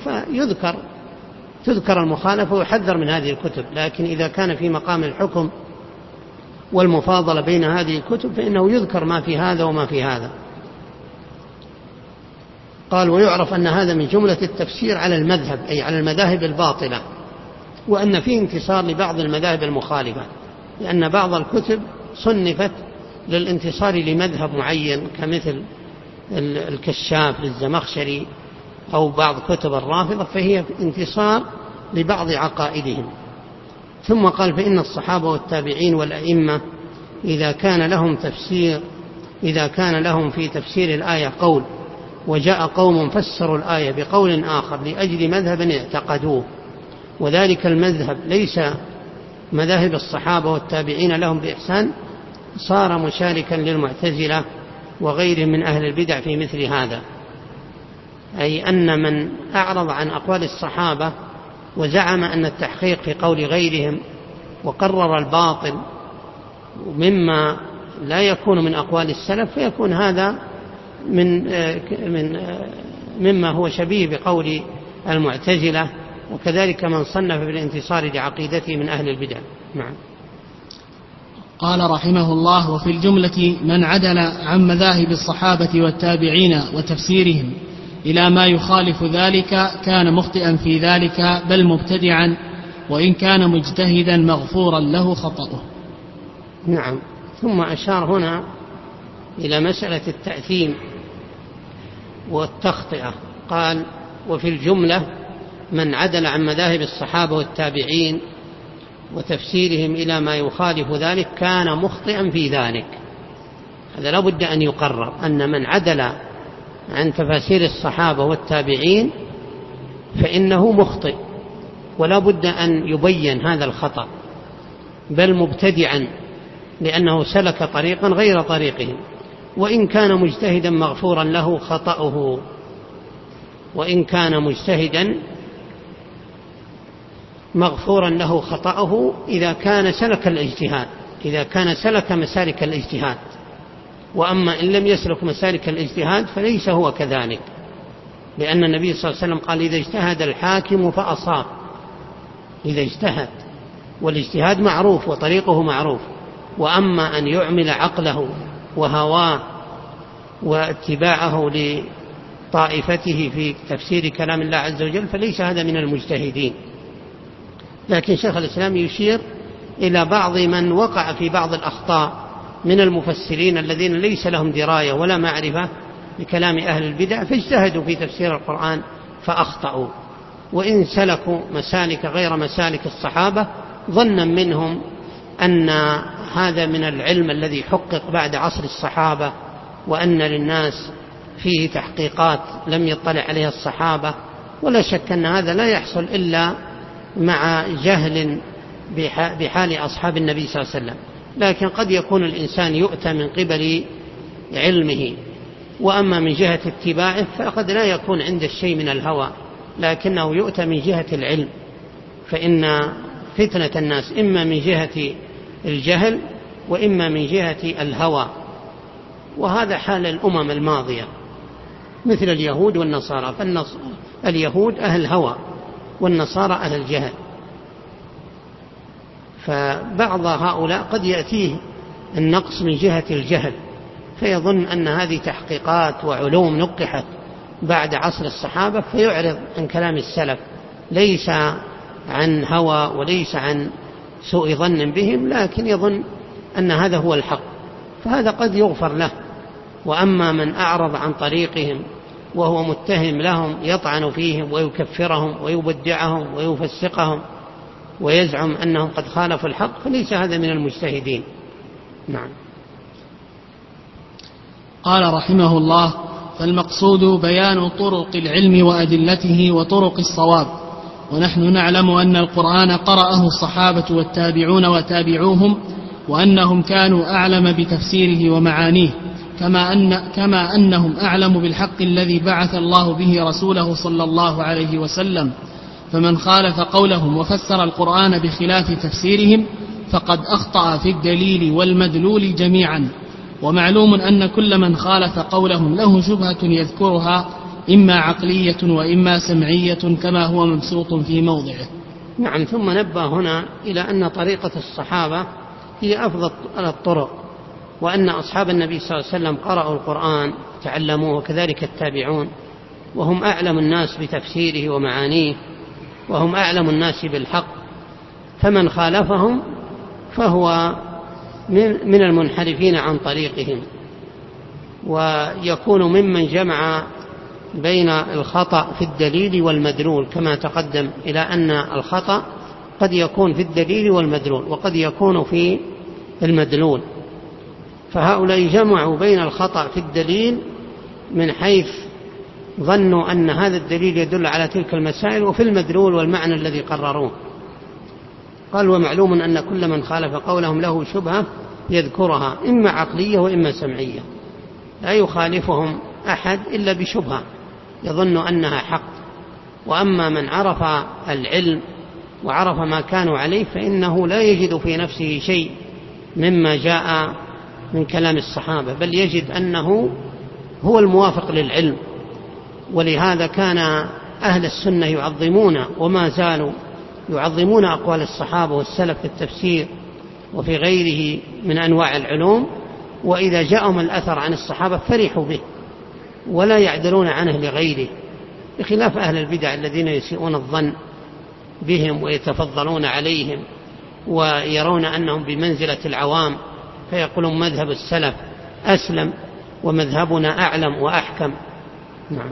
تذكر المخالفة ويحذر من هذه الكتب. لكن إذا كان في مقام الحكم والمفاضلة بين هذه الكتب فإنه يذكر ما في هذا وما في هذا. قال: ويعرف أن هذا من جملة التفسير على المذهب، أي على المذاهب الباطلة، وأن فيه انتصار لبعض المذاهب المخالفة، لأن بعض الكتب صنفت للانتصار لمذهب معين، كمثل الكشاف للزمخشري أو بعض كتب الرافضة، فهي انتصار لبعض عقائدهم. ثم قال: فإن الصحابة والتابعين والأئمة إذا كان لهم في تفسير الآية قول، وجاء قوم فسروا الآية بقول آخر لأجل مذهب اعتقدوه، وذلك المذهب ليس مذاهب الصحابة والتابعين لهم بإحسان، صار مشاركا للمعتزلة وغيرهم من أهل البدع في مثل هذا. أي أن من أعرض عن أقوال الصحابة وزعم أن التحقيق في قول غيرهم وقرر الباطل مما لا يكون من أقوال السلف، فيكون هذا مما هو شبيه بقول المعتزلة، وكذلك من صنف بالانتصار لعقيدته من أهل البدع. نعم. قال رحمه الله: وفي الجملة من عدل عن مذاهب الصحابة والتابعين وتفسيرهم إلى ما يخالف ذلك كان مخطئا في ذلك، بل مبتدعا، وإن كان مجتهدا مغفورا له خطأه. نعم. ثم أشار هنا إلى مسألة التأثيم والتخطئة. قال: وفي الجملة من عدل عن مذاهب الصحابة والتابعين وتفسيرهم إلى ما يخالف ذلك كان مخطئا في ذلك. هذا لا بد أن يقرر أن من عدل عن تفاسير الصحابة والتابعين فإنه مخطئ، ولا بد أن يبين هذا الخطأ، بل مبتدعا، لأنه سلك طريقا غير طريقهم، وإن كان مجتهدا مغفورا له خطأه. وإن كان مجتهدا مغفورا له خطأه إذا كان سلك الاجتهاد، إذا كان سلك مسالك الاجتهاد. وأما إن لم يسلك مسالك الاجتهاد فليس هو كذلك، لأن النبي صلى الله عليه وسلم قال: إذا اجتهد الحاكم فأصاب. إذا اجتهد، والاجتهاد معروف وطريقه معروف. وأما أن يعمل عقله وهواه واتباعه لطائفته في تفسير كلام الله عز وجل فليس هذا من المجتهدين. لكن شيخ الإسلام يشير إلى بعض من وقع في بعض الأخطاء من المفسرين الذين ليس لهم دراية ولا معرفة بكلام أهل البدع، فاجتهدوا في تفسير القرآن فأخطأوا، وإن سلكوا مسالك غير مسالك الصحابة ظنا منهم أن هذا من العلم الذي حقق بعد عصر الصحابة، وأن للناس فيه تحقيقات لم يطلع عليها الصحابة. ولا شك أن هذا لا يحصل إلا مع جهل بحال أصحاب النبي صلى الله عليه وسلم. لكن قد يكون الإنسان يؤتى من قبل علمه، وأما من جهة اتباعه فقد لا يكون عنده الشيء من الهوى، لكنه يؤتى من جهة العلم. فإن فتنة الناس إما من جهة الجهل وإما من جهة الهوى، وهذا حال الأمم الماضية مثل اليهود والنصارى. فاليهود أهل هوى والنصارى أهل جهل. فبعض هؤلاء قد يأتيه النقص من جهة الجهل، فيظن أن هذه تحقيقات وعلوم نقحت بعد عصر الصحابة، فيعرض عن كلام السلف، ليس عن هوى وليس عن سوء ظن بهم، لكن يظن أن هذا هو الحق، فهذا قد يغفر له. وأما من أعرض عن طريقهم وهو متهم لهم يطعن فيهم ويكفرهم ويبدعهم ويفسقهم ويزعم أنهم قد خالفوا الحق فليس هذا من المجتهدين. نعم. قال رحمه الله: فالمقصود بيان طرق العلم وأدلته وطرق الصواب. ونحن نعلم أن القرآن قرأه الصحابة والتابعون وتابعوهم، وأنهم كانوا أعلم بتفسيره ومعانيه، كما أنهم أعلم بالحق الذي بعث الله به رسوله صلى الله عليه وسلم. فمن خالف قولهم وفسر القرآن بخلاف تفسيرهم فقد أخطأ في الدليل والمدلول جميعا. ومعلوم أن كل من خالف قولهم له شبهة يذكرها إما عقلية وإما سمعية كما هو مبسوط في موضعه. نعم. ثم نبه هنا إلى أن طريقة الصحابة هي أفضل الطرق، وأن أصحاب النبي صلى الله عليه وسلم قرأوا القرآن تعلموه، وكذلك التابعون، وهم أعلم الناس بتفسيره ومعانيه، وهم أعلم الناس بالحق. فمن خالفهم فهو من المنحرفين عن طريقهم، ويكون ممن جمع بين الخطأ في الدليل والمدلول، كما تقدم إلى أن الخطأ قد يكون في الدليل والمدلول وقد يكون في المدلول. فهؤلاء جمعوا بين الخطأ في الدليل من حيث ظنوا أن هذا الدليل يدل على تلك المسائل، وفي المدلول والمعنى الذي قرروه. قال ومعلوم أن كل من خالف قولهم له شبهة يذكرها إما عقلية وإما سمعية، لا يخالفهم أحد إلا بشبهة يظن أنها حق. وأما من عرف العلم وعرف ما كانوا عليه فإنه لا يجد في نفسه شيء مما جاء من كلام الصحابة، بل يجد أنه هو الموافق للعلم. ولهذا كان أهل السنة يعظمون وما زالوا يعظمون أقوال الصحابة والسلف في التفسير وفي غيره من أنواع العلوم، وإذا جاءهم الأثر عن الصحابة فرحوا به ولا يعدلون عنه لغيره، بخلاف أهل البدع الذين يسيئون الظن بهم ويتفضلون عليهم ويرون أنهم بمنزلة العوام، فيقولون مذهب السلف أسلم ومذهبنا أعلم وأحكم. نعم.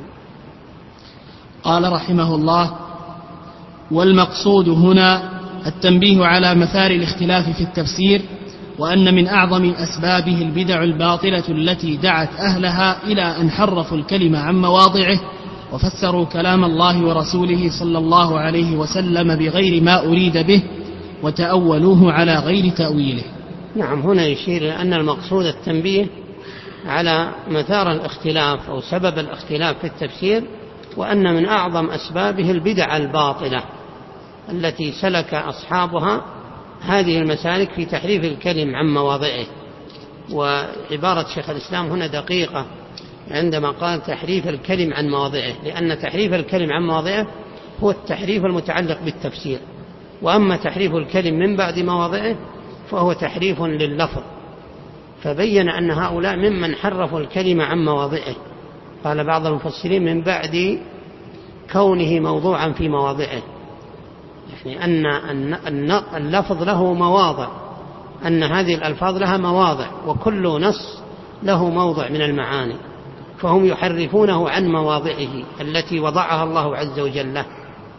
قال رحمه الله: والمقصود هنا التنبيه على مثار الاختلاف في التفسير، وأن من أعظم أسبابه البدع الباطلة التي دعت أهلها إلى أن حرفوا الكلمة عن مواضعه وفسروا كلام الله ورسوله صلى الله عليه وسلم بغير ما أريد به وتأولوه على غير تأويله. نعم. هنا يشير إلى أن المقصود التنبيه على مثار الاختلاف أو سبب الاختلاف في التفسير، وأن من أعظم أسبابه البدع الباطلة التي سلك أصحابها هذه المسالك في تحريف الكلم عن مواضعه. وعبارة شيخ الإسلام هنا دقيقة عندما قال تحريف الكلم عن مواضعه، لأن تحريف الكلم عن مواضعه هو التحريف المتعلق بالتفسير، وأما تحريف الكلم من بعد مواضعه فهو تحريف لللفظ. فبين أن هؤلاء ممن حرفوا الكلمة عن مواضعه. قال بعض المفسرين من بعد كونه موضوعا في مواضعه، يعني أن اللفظ له مواضع، أن هذه الألفاظ لها مواضع، وكل نص له موضع من المعاني، فهم يحرفونه عن مواضعه التي وضعها الله عز وجل له.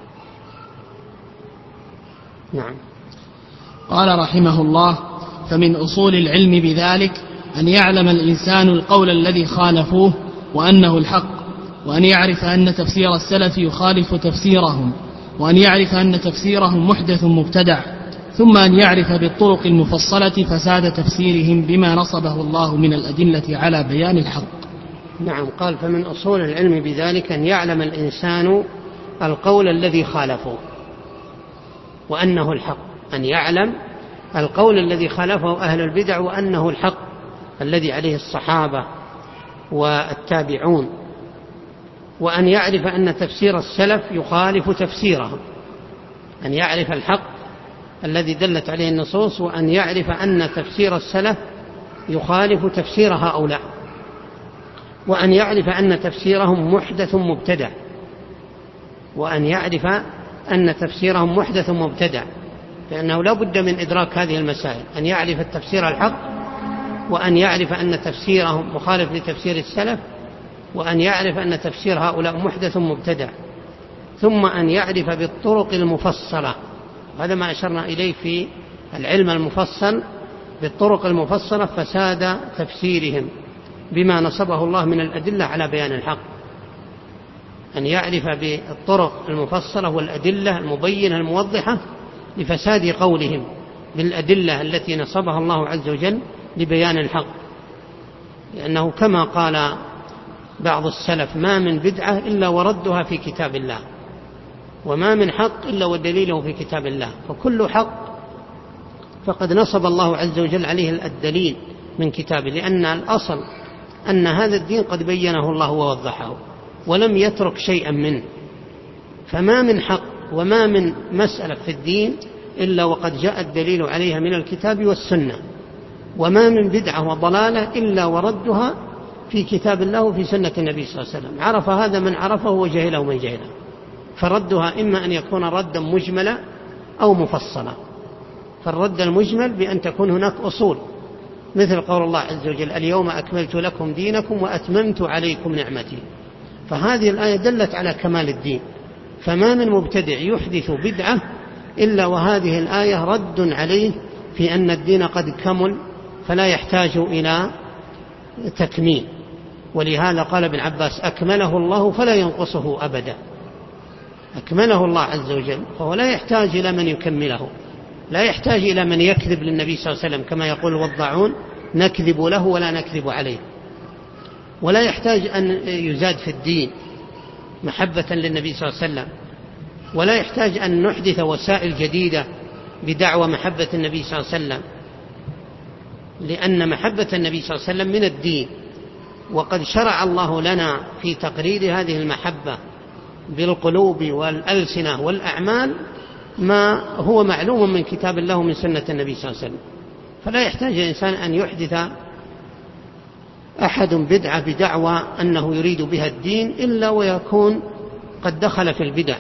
نعم. قال رحمه الله: فمن أصول العلم بذلك أن يعلم الإنسان القول الذي خالفوه وأنه الحق، وأن يعرف أن تفسير السلف يخالف تفسيرهم، وأن يعرف أن تفسيرهم محدث مبتدع، ثم أن يعرف بالطرق المفصلة فساد تفسيرهم بما نصبه الله من الأدلة على بيان الحق. نعم. قال فمن أصول العلم بذلك أن يعلم الإنسان القول الذي خالفه وأنه الحق، أن يعلم القول الذي خالفه أهل البدع وأنه الحق الذي عليه الصحابة والتابعون، وأن يعرف أن تفسير السلف يخالف تفسيرهم، أن يعرف الحق الذي دلت عليه النصوص، وأن يعرف أن تفسير السلف يخالف تفسير هؤلاء، وأن يعرف أن تفسيرهم محدث مبتدع، وأن يعرف أن تفسيرهم محدث مبتدع، لأنه لا بد من إدراك هذه المسائل، أن يعرف التفسير الحق، وأن يعرف أن تفسيرهم مخالف لتفسير السلف، وأن يعرف أن تفسير هؤلاء محدث مبتدع، ثم أن يعرف بالطرق المفصلة. هذا ما أشرنا إليه في العلم المفصل، بالطرق المفصلة فساد تفسيرهم بما نصبه الله من الأدلة على بيان الحق. أن يعرف بالطرق المفصلة والأدلة المبينة الموضحة لفساد قولهم بالأدلة التي نصبها الله عز وجل لبيان الحق، لأنه كما قال بعض السلف: ما من بدعة إلا وردها في كتاب الله. وما من حق إلا ودليله في كتاب الله، فكل حق فقد نصب الله عز وجل عليه الدليل من كتابه، لأن الأصل أن هذا الدين قد بينه الله ووضحه ولم يترك شيئا منه. فما من حق وما من مسألة في الدين إلا وقد جاء الدليل عليها من الكتاب والسنة، وما من بدعة وضلالة إلا وردها في كتاب الله وفي سنة النبي صلى الله عليه وسلم، عرف هذا من عرفه وجهله من جهله، فردها إما أن يكون ردا مجملا أو مفصلا. فالرد المجمل بأن تكون هناك أصول، مثل قول الله عز وجل: اليوم أكملت لكم دينكم وأتممت عليكم نعمتي. فهذه الآية دلت على كمال الدين، فما من مبتدع يحدث بدعة إلا وهذه الآية رد عليه في أن الدين قد كمل فلا يحتاج إلى تكميل. ولهذا قال ابن عباس: أكمله الله فلا ينقصه أبدا. أكمله الله عز وجل، فهو لا يحتاج إلى من يكمله، لا يحتاج إلى من يكذب للنبي صلى الله عليه وسلم كما يقول الوضاعون: نكذب له ولا نكذب عليه. ولا يحتاج أن يزاد في الدين محبة للنبي صلى الله عليه وسلم، ولا يحتاج أن نحدث وسائل جديدة بدعوى محبة النبي صلى الله عليه وسلم، لأن محبة النبي صلى الله عليه وسلم من الدين، وقد شرع الله لنا في تقرير هذه المحبة بالقلوب والألسنة والأعمال ما هو معلوم من كتاب الله ومن سنة النبي صلى الله عليه وسلم. فلا يحتاج الإنسان أن يحدث أحد بدعة بدعوى أنه يريد بها الدين إلا ويكون قد دخل في البدع.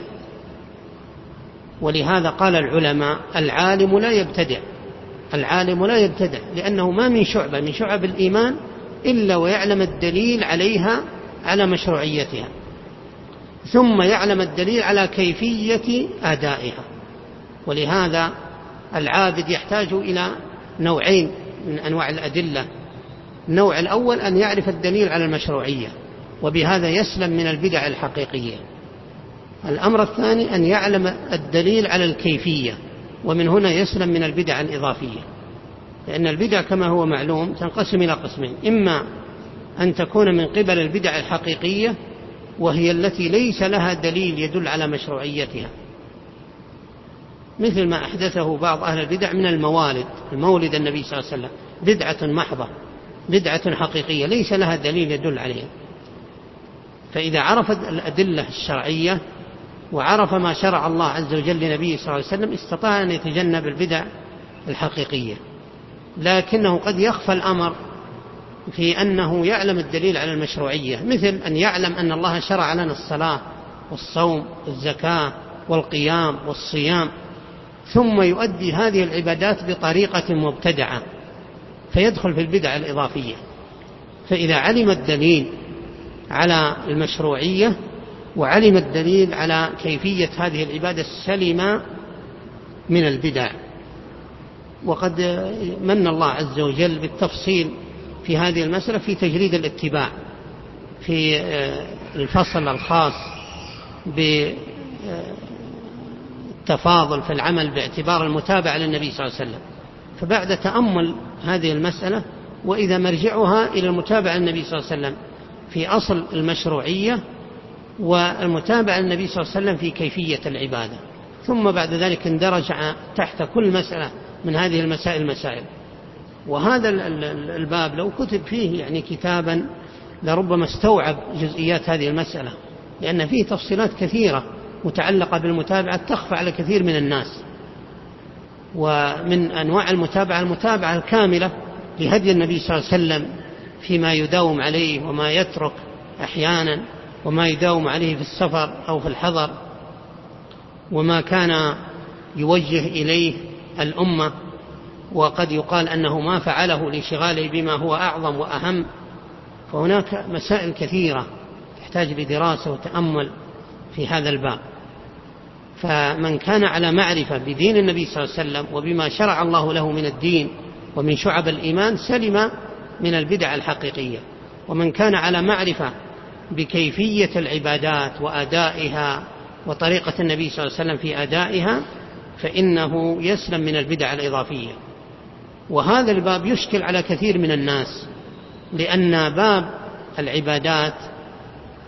ولهذا قال العلماء: العالم لا يبتدع، العالم لا يبتدع، لأنه ما من شعبة من شعب الإيمان إلا ويعلم الدليل عليها على مشروعيتها، ثم يعلم الدليل على كيفية أدائها. ولهذا العابد يحتاج إلى نوعين من أنواع الأدلة: النوع الأول أن يعرف الدليل على المشروعية، وبهذا يسلم من البدع الحقيقية. الأمر الثاني أن يعلم الدليل على الكيفية، ومن هنا يسلم من البدع الإضافية، لأن البدع كما هو معلوم تنقسم إلى قسمين: إما أن تكون من قبل البدع الحقيقية وهي التي ليس لها دليل يدل على مشروعيتها، مثل ما أحدثه بعض أهل البدع من الموالد، المولد النبي صلى الله عليه وسلم بدعة محضة، بدعة حقيقية ليس لها دليل يدل عليها. فإذا عرف الأدلة الشرعية وعرف ما شرع الله عز وجل لنبيه صلى الله عليه وسلم استطاع أن يتجنب البدع الحقيقية. لكنه قد يخفى الأمر في أنه يعلم الدليل على المشروعية، مثل أن يعلم أن الله شرع لنا الصلاة والصوم والزكاة والقيام والصيام، ثم يؤدي هذه العبادات بطريقة مبتدعة فيدخل في البدع الإضافية. فإذا علم الدليل على المشروعية وعلم الدليل على كيفية هذه العبادة سلم من البدع. وقد من الله عز وجل بالتفصيل في هذه المسألة في تجريد الاتباع في الفصل الخاص بالتفاضل في العمل باعتبار المتابعة للنبي صلى الله عليه وسلم. فبعد تأمل هذه المسألة وإذا مرجعها إلى المتابعة للنبي صلى الله عليه وسلم في أصل المشروعية والمتابعة للنبي صلى الله عليه وسلم في كيفية العبادة، ثم بعد ذلك اندرج تحت كل مسألة من هذه المسائل. وهذا الباب لو كتب فيه يعني كتابا لربما استوعب جزئيات هذه المسألة، لأن فيه تفصيلات كثيرة متعلقة بالمتابعة تخفى على كثير من الناس. ومن أنواع المتابعة الكاملة لهدي النبي صلى الله عليه وسلم فيما يداوم عليه وما يترك أحيانا، وما يداوم عليه في السفر أو في الحضر، وما كان يوجه إليه الأمة وقد يقال أنه ما فعله لشغاله بما هو أعظم وأهم. فهناك مسائل كثيرة تحتاج لدراسة وتأمل في هذا الباب. فمن كان على معرفة بدين النبي صلى الله عليه وسلم وبما شرع الله له من الدين ومن شعب الإيمان سلم من البدع الحقيقية. ومن كان على معرفة بكيفية العبادات وأدائها وطريقة النبي صلى الله عليه وسلم في أدائها فإنه يسلم من البدع الإضافية. وهذا الباب يشكل على كثير من الناس، لأن باب العبادات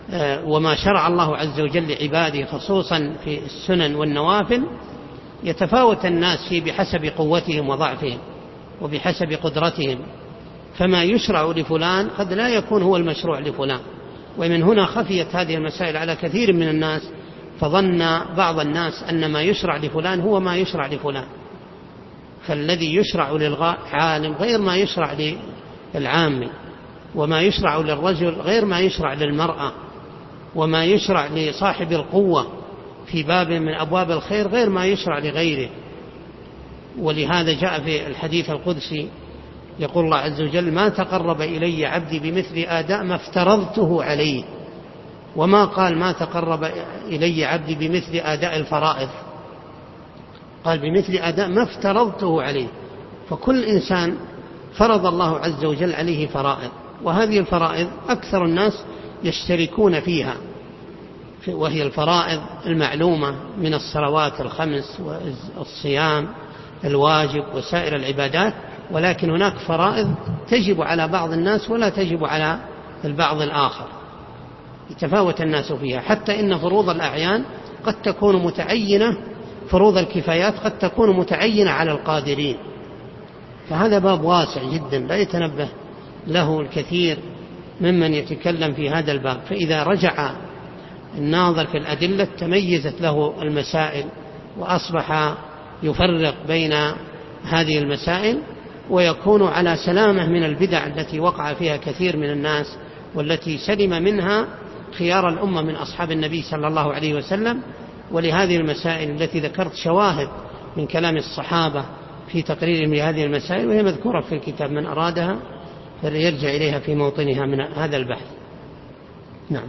وما شرع الله عز وجل لعباده خصوصا في السنن والنوافل يتفاوت الناس فيه بحسب قوتهم وضعفهم وبحسب قدرتهم، فما يشرع لفلان قد لا يكون هو المشروع لفلان. ومن هنا خفيت هذه المسائل على كثير من الناس، فظن بعض الناس أن ما يشرع لفلان هو ما يشرع لفلان، فالذي يشرع للعالم غير ما يشرع للعام، وما يشرع للرجل غير ما يشرع للمرأة، وما يشرع لصاحب القوة في باب من أبواب الخير غير ما يشرع لغيره. ولهذا جاء في الحديث القدسي يقول الله عز وجل: ما تقرب إلي عبدي بمثل آداء ما افترضته عليه، وما قال ما تقرب إلي عبدي بمثل آداء الفرائض، قال بمثل آداء ما افترضته عليه. فكل إنسان فرض الله عز وجل عليه فرائض، وهذه الفرائض أكثر الناس يشتركون فيها، وهي الفرائض المعلومة من الصلوات الخمس والصيام الواجب وسائر العبادات، ولكن هناك فرائض تجب على بعض الناس ولا تجب على البعض الآخر، يتفاوت الناس فيها. حتى إن فروض الأعيان قد تكون متعينة، فروض الكفايات قد تكون متعينة على القادرين. فهذا باب واسع جدا لا يتنبه له الكثير ممن يتكلم في هذا الباب. فإذا رجع الناظر في الأدلة تميزت له المسائل، وأصبح يفرق بين هذه المسائل، ويكون على سلامة من البدع التي وقع فيها كثير من الناس، والتي سلم منها خيار الأمة من أصحاب النبي صلى الله عليه وسلم. ولهذه المسائل التي ذكرت شواهد من كلام الصحابة في تقريرهم لهذه المسائل، وهي مذكورة في الكتاب، من أرادها فليرجع إليها في موطنها من هذا البحث. نعم.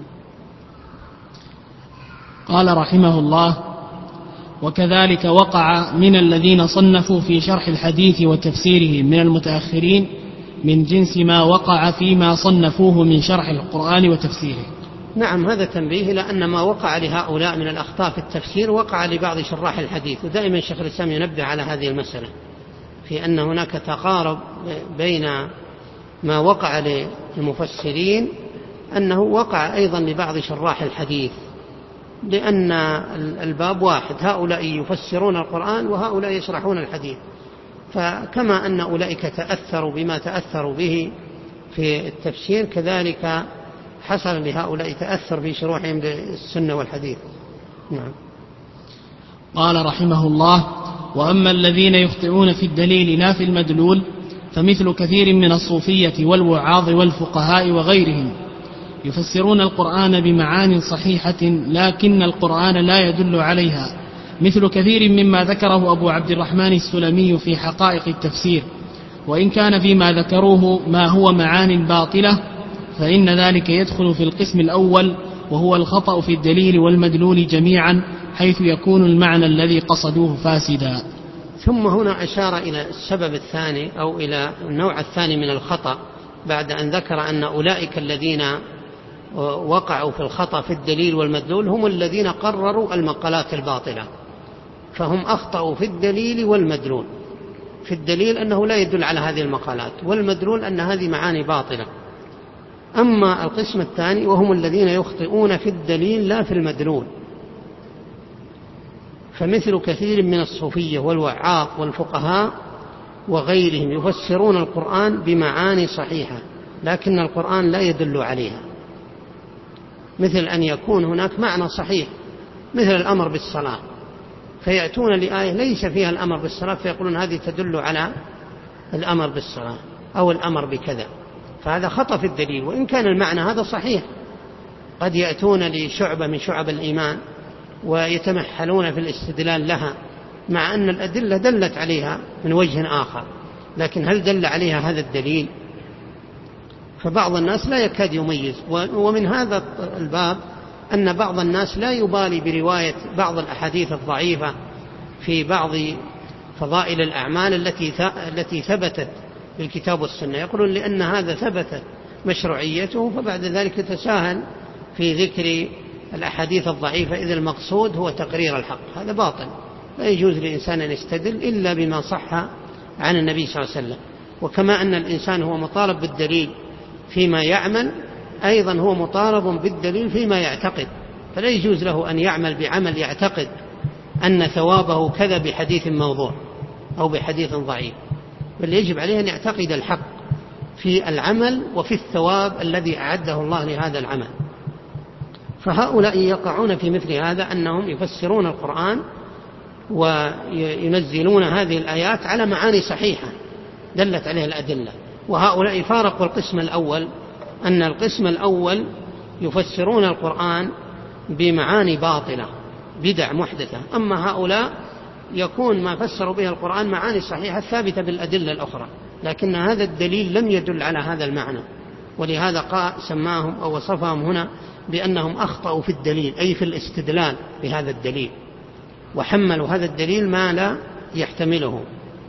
قال رحمه الله: وكذلك وقع من الذين صنفوا في شرح الحديث وتفسيره من المتأخرين من جنس ما وقع فيما صنفوه من شرح القرآن وتفسيره. نعم، هذا تنبيه إلى أن ما وقع لهؤلاء من الأخطاء في التفسير وقع لبعض شراح الحديث. ودائما شيخ الإسلام ينبه على هذه المسألة، في أن هناك تقارب بين ما وقع للمفسرين أنه وقع أيضا لبعض شراح الحديث، لأن الباب واحد، هؤلاء يفسرون القرآن وهؤلاء يشرحون الحديث. فكما أن أولئك تأثروا بما تأثروا به في التفسير، كذلك حصل لهؤلاء تأثر في شروحهم للسنة والحديث. نعم. قال رحمه الله: وأما الذين يخطئون في الدليل لا في المدلول فمثل كثير من الصوفية والوعاظ والفقهاء وغيرهم يفسرون القرآن بمعان صحيحة لكن القرآن لا يدل عليها، مثل كثير مما ذكره أبو عبد الرحمن السلمي في حقائق التفسير، وإن كان فيما ذكروه ما هو معان باطلة فإن ذلك يدخل في القسم الأول، وهو الخطأ في الدليل والمدلول جميعا، حيث يكون المعنى الذي قصدوه فاسدا. ثم هنا أشار إلى السبب الثاني أو إلى النوع الثاني من الخطأ، بعد أن ذكر أن أولئك الذين وقعوا في الخطأ في الدليل والمدلول هم الذين قرروا المقالات الباطلة، فهم أخطأوا في الدليل والمدلول. في الدليل أنه لا يدل على هذه المقالات، والمدلول أن هذه معاني باطلة. أما القسم الثاني وهم الذين يخطئون في الدليل لا في المدلول، فمثل كثير من الصوفية والوعاظ والفقهاء وغيرهم يفسرون القرآن بمعاني صحيحة لكن القرآن لا يدل عليها، مثل أن يكون هناك معنى صحيح مثل الأمر بالصلاة، فيأتون لآية ليس فيها الأمر بالصلاة فيقولون هذه تدل على الأمر بالصلاة أو الأمر بكذا، فهذا خطأ في الدليل، وإن كان المعنى هذا صحيح. قد يأتون لشعبة من شعب الإيمان ويتمحلون في الاستدلال لها مع أن الأدلة دلت عليها من وجه آخر، لكن هل دل عليها هذا الدليل؟ فبعض الناس لا يكاد يميز. ومن هذا الباب أن بعض الناس لا يبالي برواية بعض الأحاديث الضعيفة في بعض فضائل الأعمال التي ثبتت بالكتاب والسنة، يقولون لأن هذا ثبتت مشروعيته فبعد ذلك يتساهل في ذكر الأحاديث الضعيفة، إذ المقصود هو تقرير الحق. هذا باطل، لا يجوز لإنسان أن يستدل إلا بما صح عن النبي صلى الله عليه وسلم. وكما أن الإنسان هو مطالب بالدليل فيما يعمل، أيضا هو مطالب بالدليل فيما يعتقد، فلا يجوز له أن يعمل بعمل يعتقد أن ثوابه كذا بحديث موضوع أو بحديث ضعيف، بل يجب عليه أن يعتقد الحق في العمل وفي الثواب الذي أعده الله لهذا العمل. فهؤلاء يقعون في مثل هذا، أنهم يفسرون القرآن وينزلون هذه الآيات على معاني صحيحة دلت عليها الأدلة، وهؤلاء فارقوا القسم الأول، أن القسم الأول يفسرون القرآن بمعاني باطلة بدع محدثة، أما هؤلاء يكون ما فسروا به القرآن معاني صحيحة ثابتة بالأدلة الأخرى، لكن هذا الدليل لم يدل على هذا المعنى، ولهذا سماهم أو وصفهم هنا بأنهم أخطأوا في الدليل، أي في الاستدلال بهذا الدليل، وحملوا هذا الدليل ما لا يحتمله.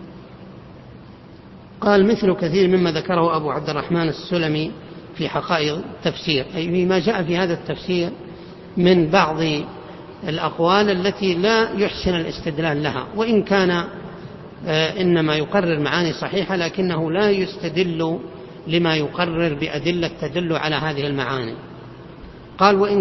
قال مثل كثير مما ذكره أبو عبد الرحمن السلمي في حقائق التفسير، أي فيما جاء في هذا التفسير من بعض الأقوال التي لا يحسن الاستدلال لها، وإن كان إنما يقرر معاني صحيحة، لكنه لا يستدل لما يقرر بأدلة تدل على هذه المعاني. قال وإن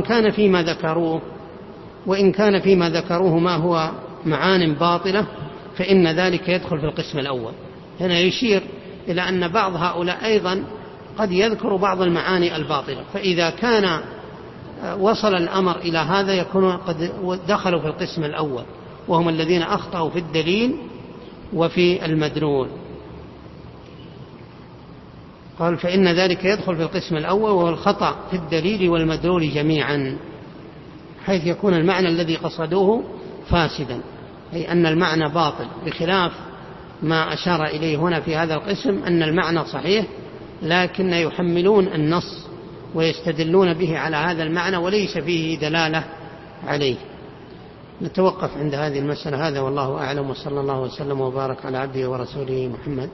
كان فيما ذكروه ما هو معان باطلة فإن ذلك يدخل في القسم الأول. هنا يشير إلى أن بعض هؤلاء أيضا قد يذكر بعض المعاني الباطلة، فإذا كان وصل الأمر إلى هذا يكون قد دخلوا في القسم الأول، وهم الذين أخطأوا في الدليل وفي المدلول. قال فإن ذلك يدخل في القسم الأول وهو الخطأ في الدليل والمدلول جميعا، حيث يكون المعنى الذي قصدوه فاسدا، أي أن المعنى باطل، بخلاف ما أشار إليه هنا في هذا القسم أن المعنى صحيح لكن يحملون النص ويستدلون به على هذا المعنى وليس فيه دلالة عليه. نتوقف عند هذه المسألة. هذا والله أعلم، وصلى الله وسلم وبارك على عبده ورسوله محمد.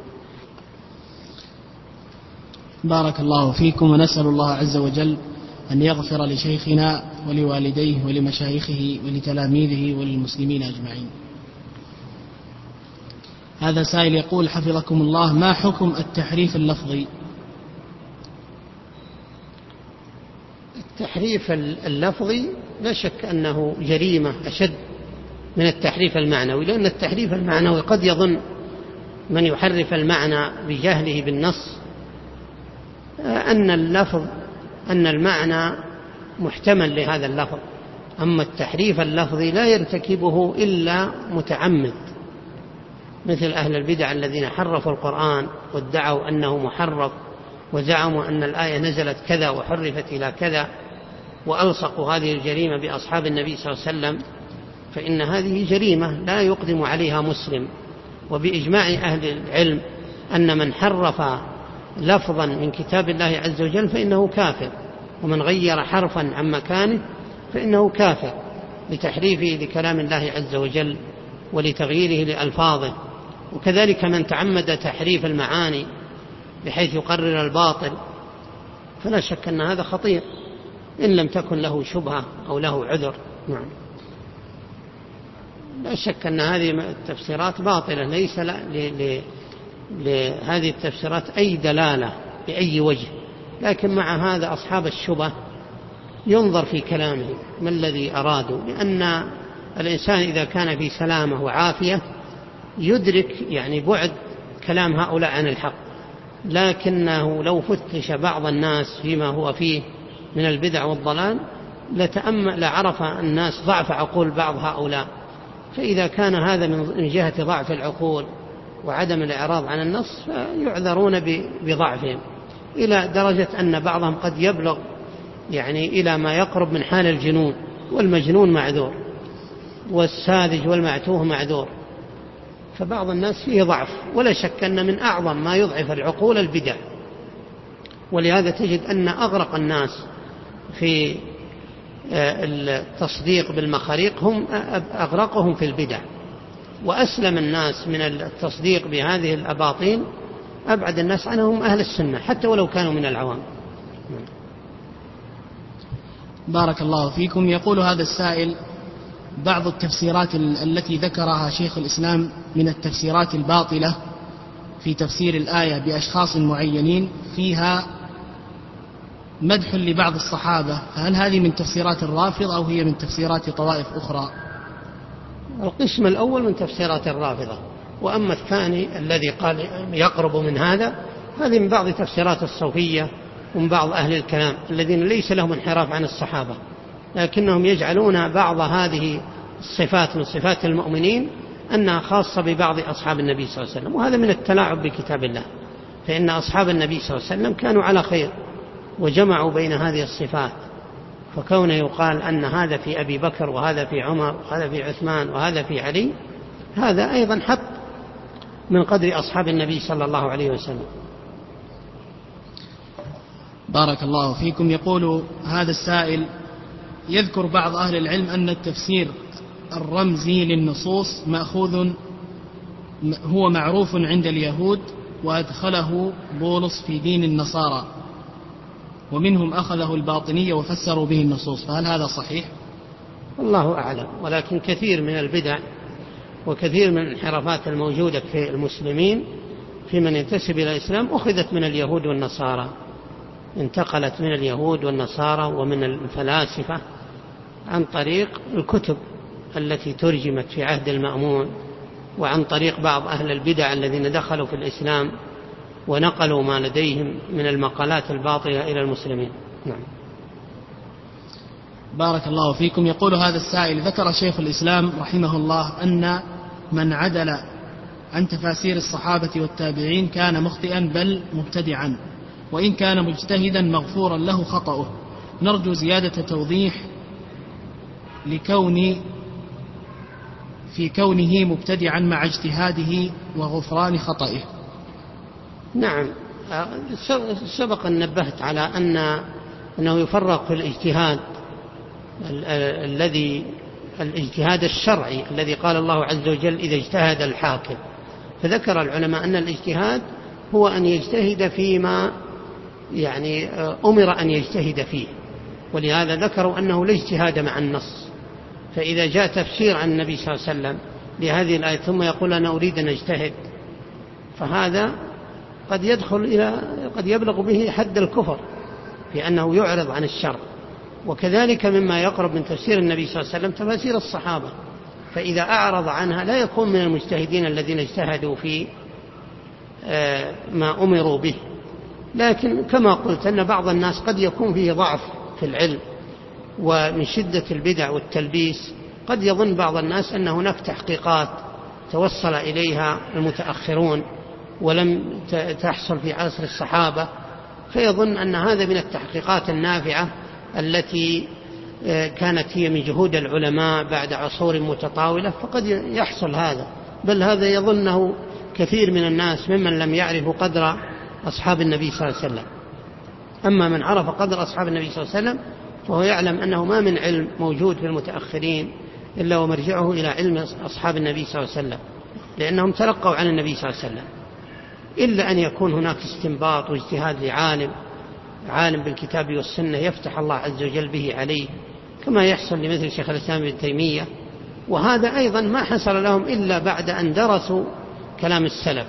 بارك الله فيكم، ونسأل الله عز وجل أن يغفر لشيخنا ولوالديه ولمشايخه ولتلاميذه وللمسلمين أجمعين. هذا سائل يقول حفظكم الله: ما حكم التحريف اللفظي؟ التحريف اللفظي لا شك أنه جريمة أشد من التحريف المعنوي، لأن التحريف المعنوي قد يظن من يحرف المعنى بجهله بالنص أن المعنى محتمل لهذا اللفظ، أما التحريف اللفظي لا يرتكبه إلا متعمد، مثل أهل البدع الذين حرفوا القرآن وادعوا أنه محرف وزعموا أن الآية نزلت كذا وحرفت إلى كذا، وألصقوا هذه الجريمة بأصحاب النبي صلى الله عليه وسلم، فإن هذه جريمة لا يقدم عليها مسلم. وبإجماع أهل العلم أن من حرف لفظا من كتاب الله عز وجل فإنه كافر، ومن غير حرفا عن مكانه فإنه كافر لتحريفه لكلام الله عز وجل ولتغييره لألفاظه. وكذلك من تعمد تحريف المعاني بحيث يقرر الباطل فلا شك أن هذا خطير إن لم تكن له شبهة أو له عذر. نعم. لا شك أن هذه التفسيرات باطلة، ليس لهذه التفسيرات أي دلالة بأي وجه، لكن مع هذا أصحاب الشبه ينظر في كلامه ما الذي أرادوا، لأن الإنسان إذا كان في سلامة وعافية يدرك يعني بعد كلام هؤلاء عن الحق، لكنه لو فتش بعض الناس فيما هو فيه من البدع والضلال لعرف الناس ضعف عقول بعض هؤلاء. فإذا كان هذا من جهة ضعف العقول وعدم الإعراض عن النص فيعذرون بضعفهم، إلى درجة أن بعضهم قد يبلغ يعني إلى ما يقرب من حال الجنون، والمجنون معذور والساذج والمعتوه معذور، فبعض الناس فيه ضعف. ولا شك أن من أعظم ما يضعف العقول البدع، ولهذا تجد أن أغرق الناس في التصديق بالمخاريق هم أغرقهم في البدع، وأسلم الناس من التصديق بهذه الأباطيل أبعد الناس عنهم أهل السنة حتى ولو كانوا من العوام. بارك الله فيكم. يقول هذا السائل: بعض التفسيرات التي ذكرها شيخ الإسلام من التفسيرات الباطلة في تفسير الآية بأشخاص معينين فيها مدح لبعض الصحابة، فهل هذه من تفسيرات الرافضة أو هي من تفسيرات طوائف أخرى؟ القسم الأول من تفسيرات الرافضة، وأما الثاني الذي قال يقرب من هذا، هذه من بعض تفسيرات الصوفية ومن بعض أهل الكلام الذين ليس لهم انحراف عن الصحابة، لكنهم يجعلون بعض هذه الصفات من صفات المؤمنين أنها خاصة ببعض أصحاب النبي صلى الله عليه وسلم، وهذا من التلاعب بكتاب الله، فإن أصحاب النبي صلى الله عليه وسلم كانوا على خير وجمعوا بين هذه الصفات، فكونه يقال أن هذا في أبي بكر وهذا في عمر وهذا في عثمان وهذا في علي، هذا أيضا حق من قدر أصحاب النبي صلى الله عليه وسلم. بارك الله فيكم. يقول هذا السائل: يذكر بعض أهل العلم أن التفسير الرمزي للنصوص مأخوذ هو معروف عند اليهود، وأدخله بولس في دين النصارى، ومنهم أخذه الباطنية وفسروا به النصوص، فهل هذا صحيح؟ الله أعلم، ولكن كثير من البدع وكثير من الانحرافات الموجودة في المسلمين في من ينتسب إلى الإسلام أخذت من اليهود والنصارى، انتقلت من اليهود والنصارى ومن الفلاسفة عن طريق الكتب التي ترجمت في عهد المأمون، وعن طريق بعض أهل البدع الذين دخلوا في الإسلام ونقلوا ما لديهم من المقالات الباطلة إلى المسلمين. نعم. بارك الله فيكم. يقول هذا السائل: ذكر شيخ الإسلام رحمه الله أن من عدل عن تفاسير الصحابة والتابعين كان مخطئا بل مبتدعا، وإن كان مجتهدا مغفورا له خطأه. نرجو زيادة توضيح في كونه مبتدعا مع اجتهاده وغفران خطئه. نعم، سبق أن نبهت على أنه يفرق في الاجتهاد الاجتهاد الشرعي الذي قال الله عز وجل إذا اجتهد الحاكم، فذكر العلماء أن الاجتهاد هو أن يجتهد فيما يعني أمر أن يجتهد فيه، ولهذا ذكروا أنه لا اجتهاد مع النص. فإذا جاء تفسير عن النبي صلى الله عليه وسلم لهذه الآية ثم يقول أنا أريد أن أجتهد، فهذا قد يبلغ به حد الكفر في أنه يعرض عن الشرع. وكذلك مما يقرب من تفسير النبي صلى الله عليه وسلم تفاسير الصحابة، فإذا أعرض عنها لا يكون من المجتهدين الذين اجتهدوا في ما أمروا به. لكن كما قلت أن بعض الناس قد يكون فيه ضعف في العلم، ومن شدة البدع والتلبيس قد يظن بعض الناس أن هناك تحقيقات توصل إليها المتأخرون ولم تحصل في عصر الصحابة، فيظن أن هذا من التحقيقات النافعة التي كانت هي من جهود العلماء بعد عصور متطاولة، فقد يحصل هذا، بل هذا يظنه كثير من الناس ممن لم يعرفوا قدر أصحاب النبي صلى الله عليه وسلم. أما من عرف قدر أصحاب النبي صلى الله عليه وسلم فهو يعلم أنه ما من علم موجود في المتأخرين إلا ومرجعه إلى علم أصحاب النبي صلى الله عليه وسلم، لأنهم تلقوا عن النبي صلى الله عليه وسلم، إلا أن يكون هناك استنباط واجتهاد عالم بالكتاب والسنة يفتح الله عز وجل به عليه، كما يحصل لمثل شيخ الإسلام ابن تيمية، وهذا أيضا ما حصل لهم إلا بعد أن درسوا كلام السلف،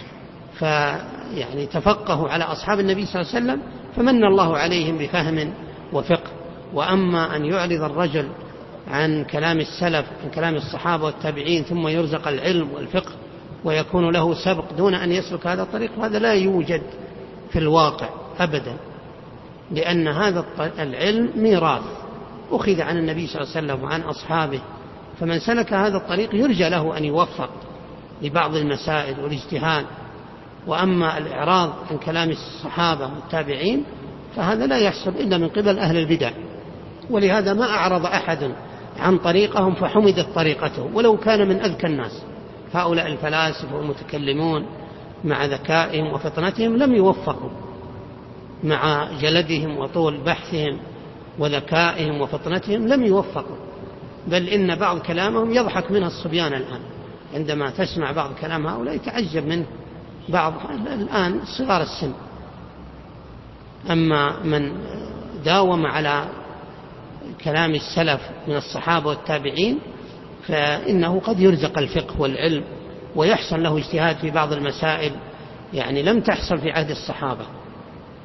فيعني تفقهوا على أصحاب النبي صلى الله عليه وسلم فمن الله عليهم بفهم وفقه. وأما أن يعرض الرجل عن كلام السلف عن كلام الصحابة والتابعين ثم يرزق العلم والفقه ويكون له سبق دون أن يسلك هذا الطريق، هذا لا يوجد في الواقع أبدا، لأن هذا العلم ميراث أخذ عن النبي صلى الله عليه وسلم وعن أصحابه، فمن سلك هذا الطريق يرجى له أن يوفق لبعض المسائل والاجتهاد. وأما الإعراض عن كلام الصحابة والتابعين فهذا لا يحصل إلا من قبل أهل البدع، ولهذا ما أعرض أحد عن طريقهم فحمدت طريقته ولو كان من أذكى الناس. هؤلاء الفلاسفة والمتكلمون مع ذكائهم وفطنتهم لم يوفقوا، مع جلدهم وطول بحثهم وذكائهم وفطنتهم لم يوفقوا، بل إن بعض كلامهم يضحك منها الصبيان الآن، عندما تسمع بعض كلام هؤلاء يتعجب منه بعض الآن صغار السن. أما من داوم على كلام السلف من الصحابة والتابعين فإنه قد يرزق الفقه والعلم ويحصل له اجتهاد في بعض المسائل يعني لم تحصل في عهد الصحابة.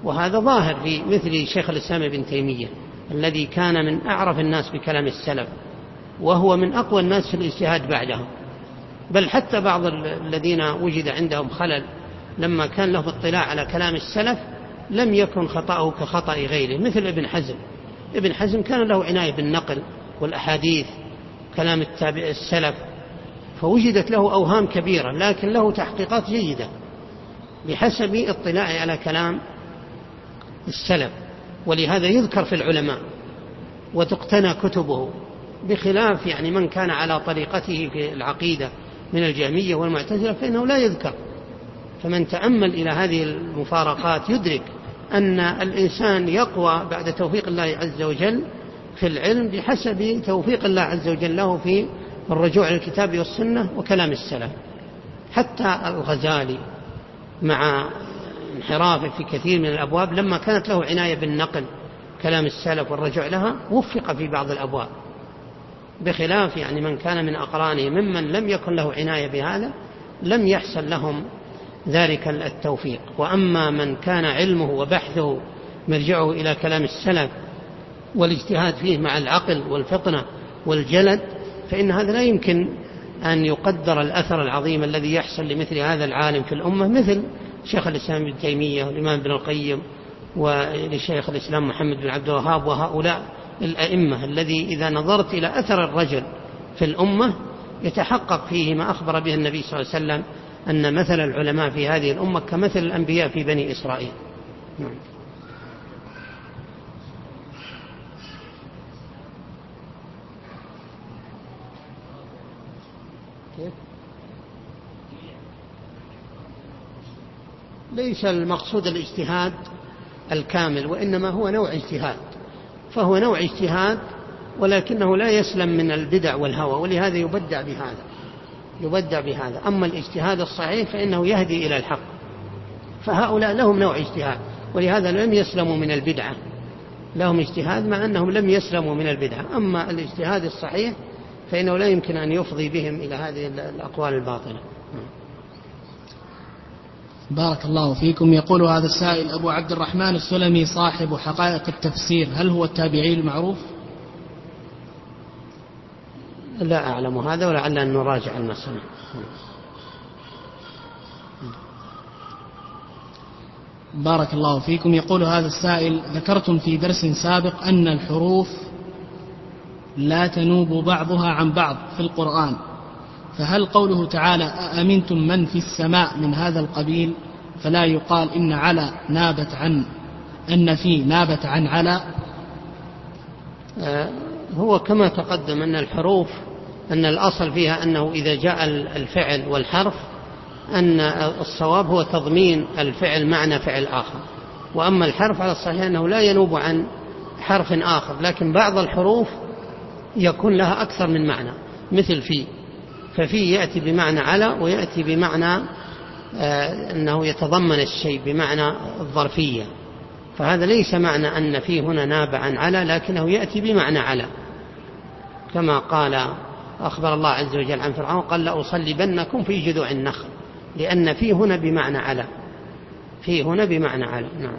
وهذا ظاهر في مثل شيخ الإسلام ابن تيمية الذي كان من أعرف الناس بكلام السلف، وهو من أقوى الناس في الاجتهاد بعدهم، بل حتى بعض الذين وجد عندهم خلل لما كان له اطلاع على كلام السلف لم يكن خطأه كخطأ غيره، مثل ابن حزم. ابن حزم كان له عناية بالنقل والأحاديث كلام السلف، فوجدت له أوهام كبيرة، لكن له تحقيقات جيدة بحسب اطلاعه على كلام السلف، ولهذا يذكر في العلماء وتقتنى كتبه، بخلاف يعني من كان على طريقته في العقيدة من الجهمية والمعتزلة فإنه لا يذكر. فمن تأمل إلى هذه المفارقات يدرك أن الإنسان يقوى بعد توفيق الله عز وجل في العلم بحسب توفيق الله عز وجل له في الرجوع إلى الكتاب والسنة وكلام السلف. حتى الغزالي مع انحرافه في كثير من الأبواب لما كانت له عناية بالنقل كلام السلف والرجوع لها وفق في بعض الأبواب، بخلاف يعني من كان من أقرانه ممن لم يكن له عناية بهذا لم يحصل لهم ذلك التوفيق. وأما من كان علمه وبحثه مرجعه إلى كلام السلف والاجتهاد فيه مع العقل والفطنة والجلد فإن هذا لا يمكن أن يقدر الأثر العظيم الذي يحصل لمثل هذا العالم في الأمة، مثل شيخ الإسلام ابن تيمية والإمام ابن القيم ولشيخ الإسلام محمد بن عبد الوهاب وهؤلاء الأئمة، الذي إذا نظرت إلى أثر الرجل في الأمة يتحقق فيه ما أخبر به النبي صلى الله عليه وسلم أن مثل العلماء في هذه الأمة كمثل الأنبياء في بني إسرائيل. نعم. ليس المقصود الاجتهاد الكامل، وإنما هو نوع اجتهاد، فهو نوع اجتهاد ولكنه لا يسلم من البدع والهوى، ولهذا يبدع بهذا. أما الاجتهاد الصحيح فإنه يهدي إلى الحق، فهؤلاء لهم نوع اجتهاد ولهذا لم يسلموا من البدعة، لهم اجتهاد مع أنهم لم يسلموا من البدعة. أما الاجتهاد الصحيح فإنه لا يمكن أن يفضي بهم إلى هذه الأقوال الباطلة. بارك الله فيكم. يقول هذا السائل: أبو عبد الرحمن السلمي صاحب حقائق التفسير هل هو التابعي المعروف؟ لا أعلم هذا ولعل أن نراجع المسألة. بارك الله فيكم. يقول هذا السائل: ذكرتم في درس سابق أن الحروف لا تنوب بعضها عن بعض في القرآن، فهل قوله تعالى أأمنتم من في السماء من هذا القبيل فلا يقال إن على نابت عن أن في نابت عن على؟ هو كما تقدم أن الحروف أن الأصل فيها أنه إذا جاء الفعل والحرف أن الصواب هو تضمين الفعل معنى فعل آخر، وأما الحرف على الصحيح أنه لا ينوب عن حرف آخر، لكن بعض الحروف يكون لها أكثر من معنى، مثل ففي يأتي بمعنى على ويأتي بمعنى أنه يتضمن الشيء بمعنى الظرفية، فهذا ليس معنى أن فيه هنا ناب عن على، لكنه يأتي بمعنى على، كما قال أخبر الله عز وجل عن فرعون قال لأصلبنكم في جذوع النخل، لأن فيه هنا بمعنى على، فيه هنا بمعنى على. نعم.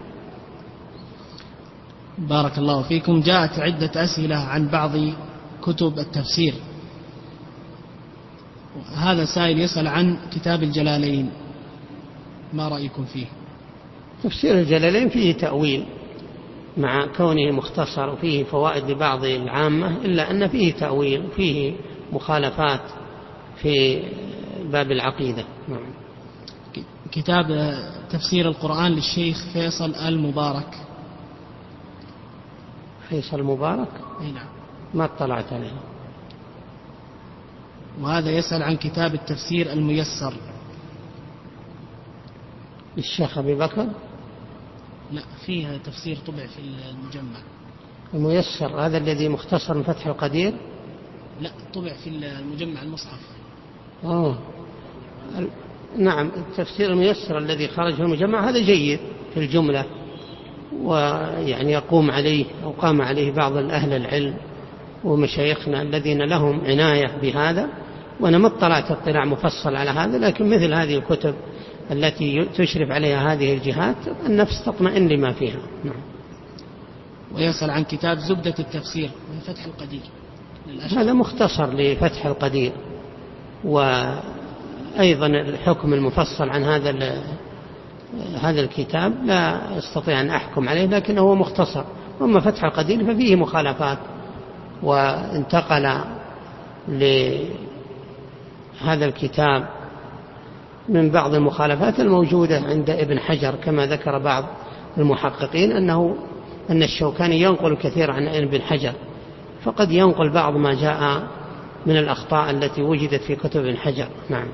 بارك الله فيكم. جاءت عدة أسئلة عن بعض كتب التفسير. هذا سائل يسأل عن كتاب الجلالين، ما رأيكم فيه؟ تفسير الجلالين فيه تأويل مع كونه مختصر وفيه فوائد لبعض العامة، إلا أن فيه تأويل وفيه مخالفات في باب العقيدة. كتاب تفسير القرآن للشيخ فيصل المبارك. فيصل المبارك؟ نعم. ما اطلعت عليه. وهذا يسأل عن كتاب التفسير الميسر للشيخ أبي بكر. لا، فيها تفسير طبع في المجمع. الميسر هذا الذي مختصر من فتح القدير؟ لا، طبع في المجمع المصحف. نعم، التفسير الميسر الذي خرج في المجمع هذا جيد في الجملة، ويعني يقوم عليه أو قام عليه بعض الأهل العلم ومشايخنا الذين لهم عناية بهذا، وأنا ما اطلعت اطلاع مفصل على هذا، لكن مثل هذه الكتب التي تشرف عليها هذه الجهات النفس تطمئن لما فيها. نعم. ويسأل عن كتاب زبدة التفسير من فتح القدير. هذا مختصر لفتح القدير، وأيضا الحكم المفصل عن هذا الكتاب لا أستطيع أن أحكم عليه، لكن هو مختصر. أما فتح القدير ففيه مخالفات، وانتقل لهذا الكتاب من بعض المخالفات الموجودة عند ابن حجر، كما ذكر بعض المحققين أن الشوكاني ينقل كثير عن ابن حجر، فقد ينقل بعض ما جاء من الأخطاء التي وجدت في كتب ابن حجر. نعم.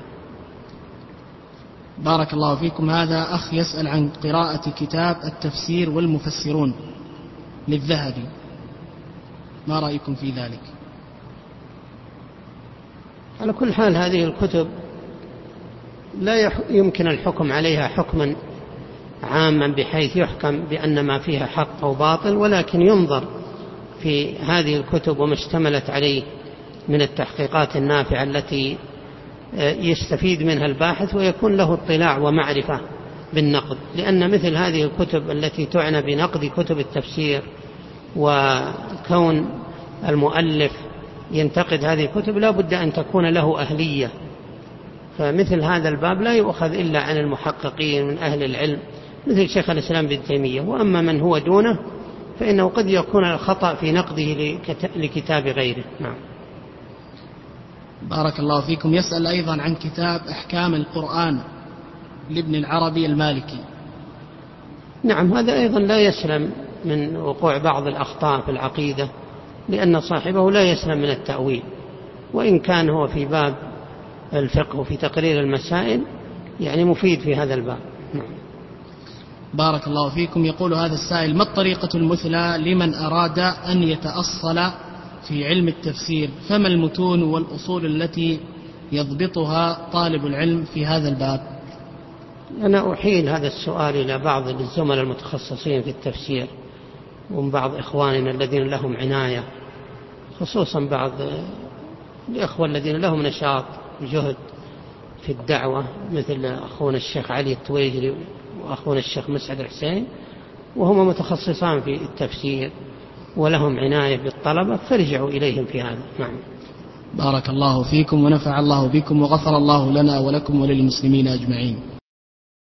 بارك الله فيكم. هذا أخ يسأل عن قراءة كتاب التفسير والمفسرون للذهبي، ما رأيكم في ذلك؟ على كل حال هذه الكتب لا يمكن الحكم عليها حكما عاما بحيث يحكم بأن ما فيها حق أو باطل، ولكن ينظر في هذه الكتب وما اشتملت عليه من التحقيقات النافعة التي يستفيد منها الباحث ويكون له اطلاع ومعرفة بالنقد، لأن مثل هذه الكتب التي تعنى بنقد كتب التفسير وكون المؤلف ينتقد هذه الكتب لا بد أن تكون له أهلية، فمثل هذا الباب لا يؤخذ إلا عن المحققين من أهل العلم مثل شيخ الإسلام ابن تيمية، وأما من هو دونه فإنه قد يكون الخطأ في نقده لكتاب غيره. نعم. بارك الله فيكم. يسأل أيضا عن كتاب أحكام القرآن لابن العربي المالكي. نعم، هذا أيضا لا يسلم من وقوع بعض الأخطاء في العقيدة، لأن صاحبه لا يسلم من التأويل، وإن كان هو في باب الفقه وفي تقرير المسائل يعني مفيد في هذا الباب. بارك الله فيكم. يقول هذا السائل: ما الطريقة المثلى لمن أراد أن يتأصل في علم التفسير؟ فما المتون والأصول التي يضبطها طالب العلم في هذا الباب؟ أنا أحيل هذا السؤال إلى بعض الزملاء المتخصصين في التفسير ومن بعض إخواننا الذين لهم عناية، خصوصا بعض الإخوة الذين لهم نشاط وجهد في الدعوة، مثل أخونا الشيخ علي التويجري وأخونا الشيخ مسعد الحسين، وهم متخصصان في التفسير ولهم عناية بالطلبة، فارجعوا إليهم في هذا. نعم. بارك الله فيكم ونفع الله بكم وغفر الله لنا ولكم وللمسلمين أجمعين.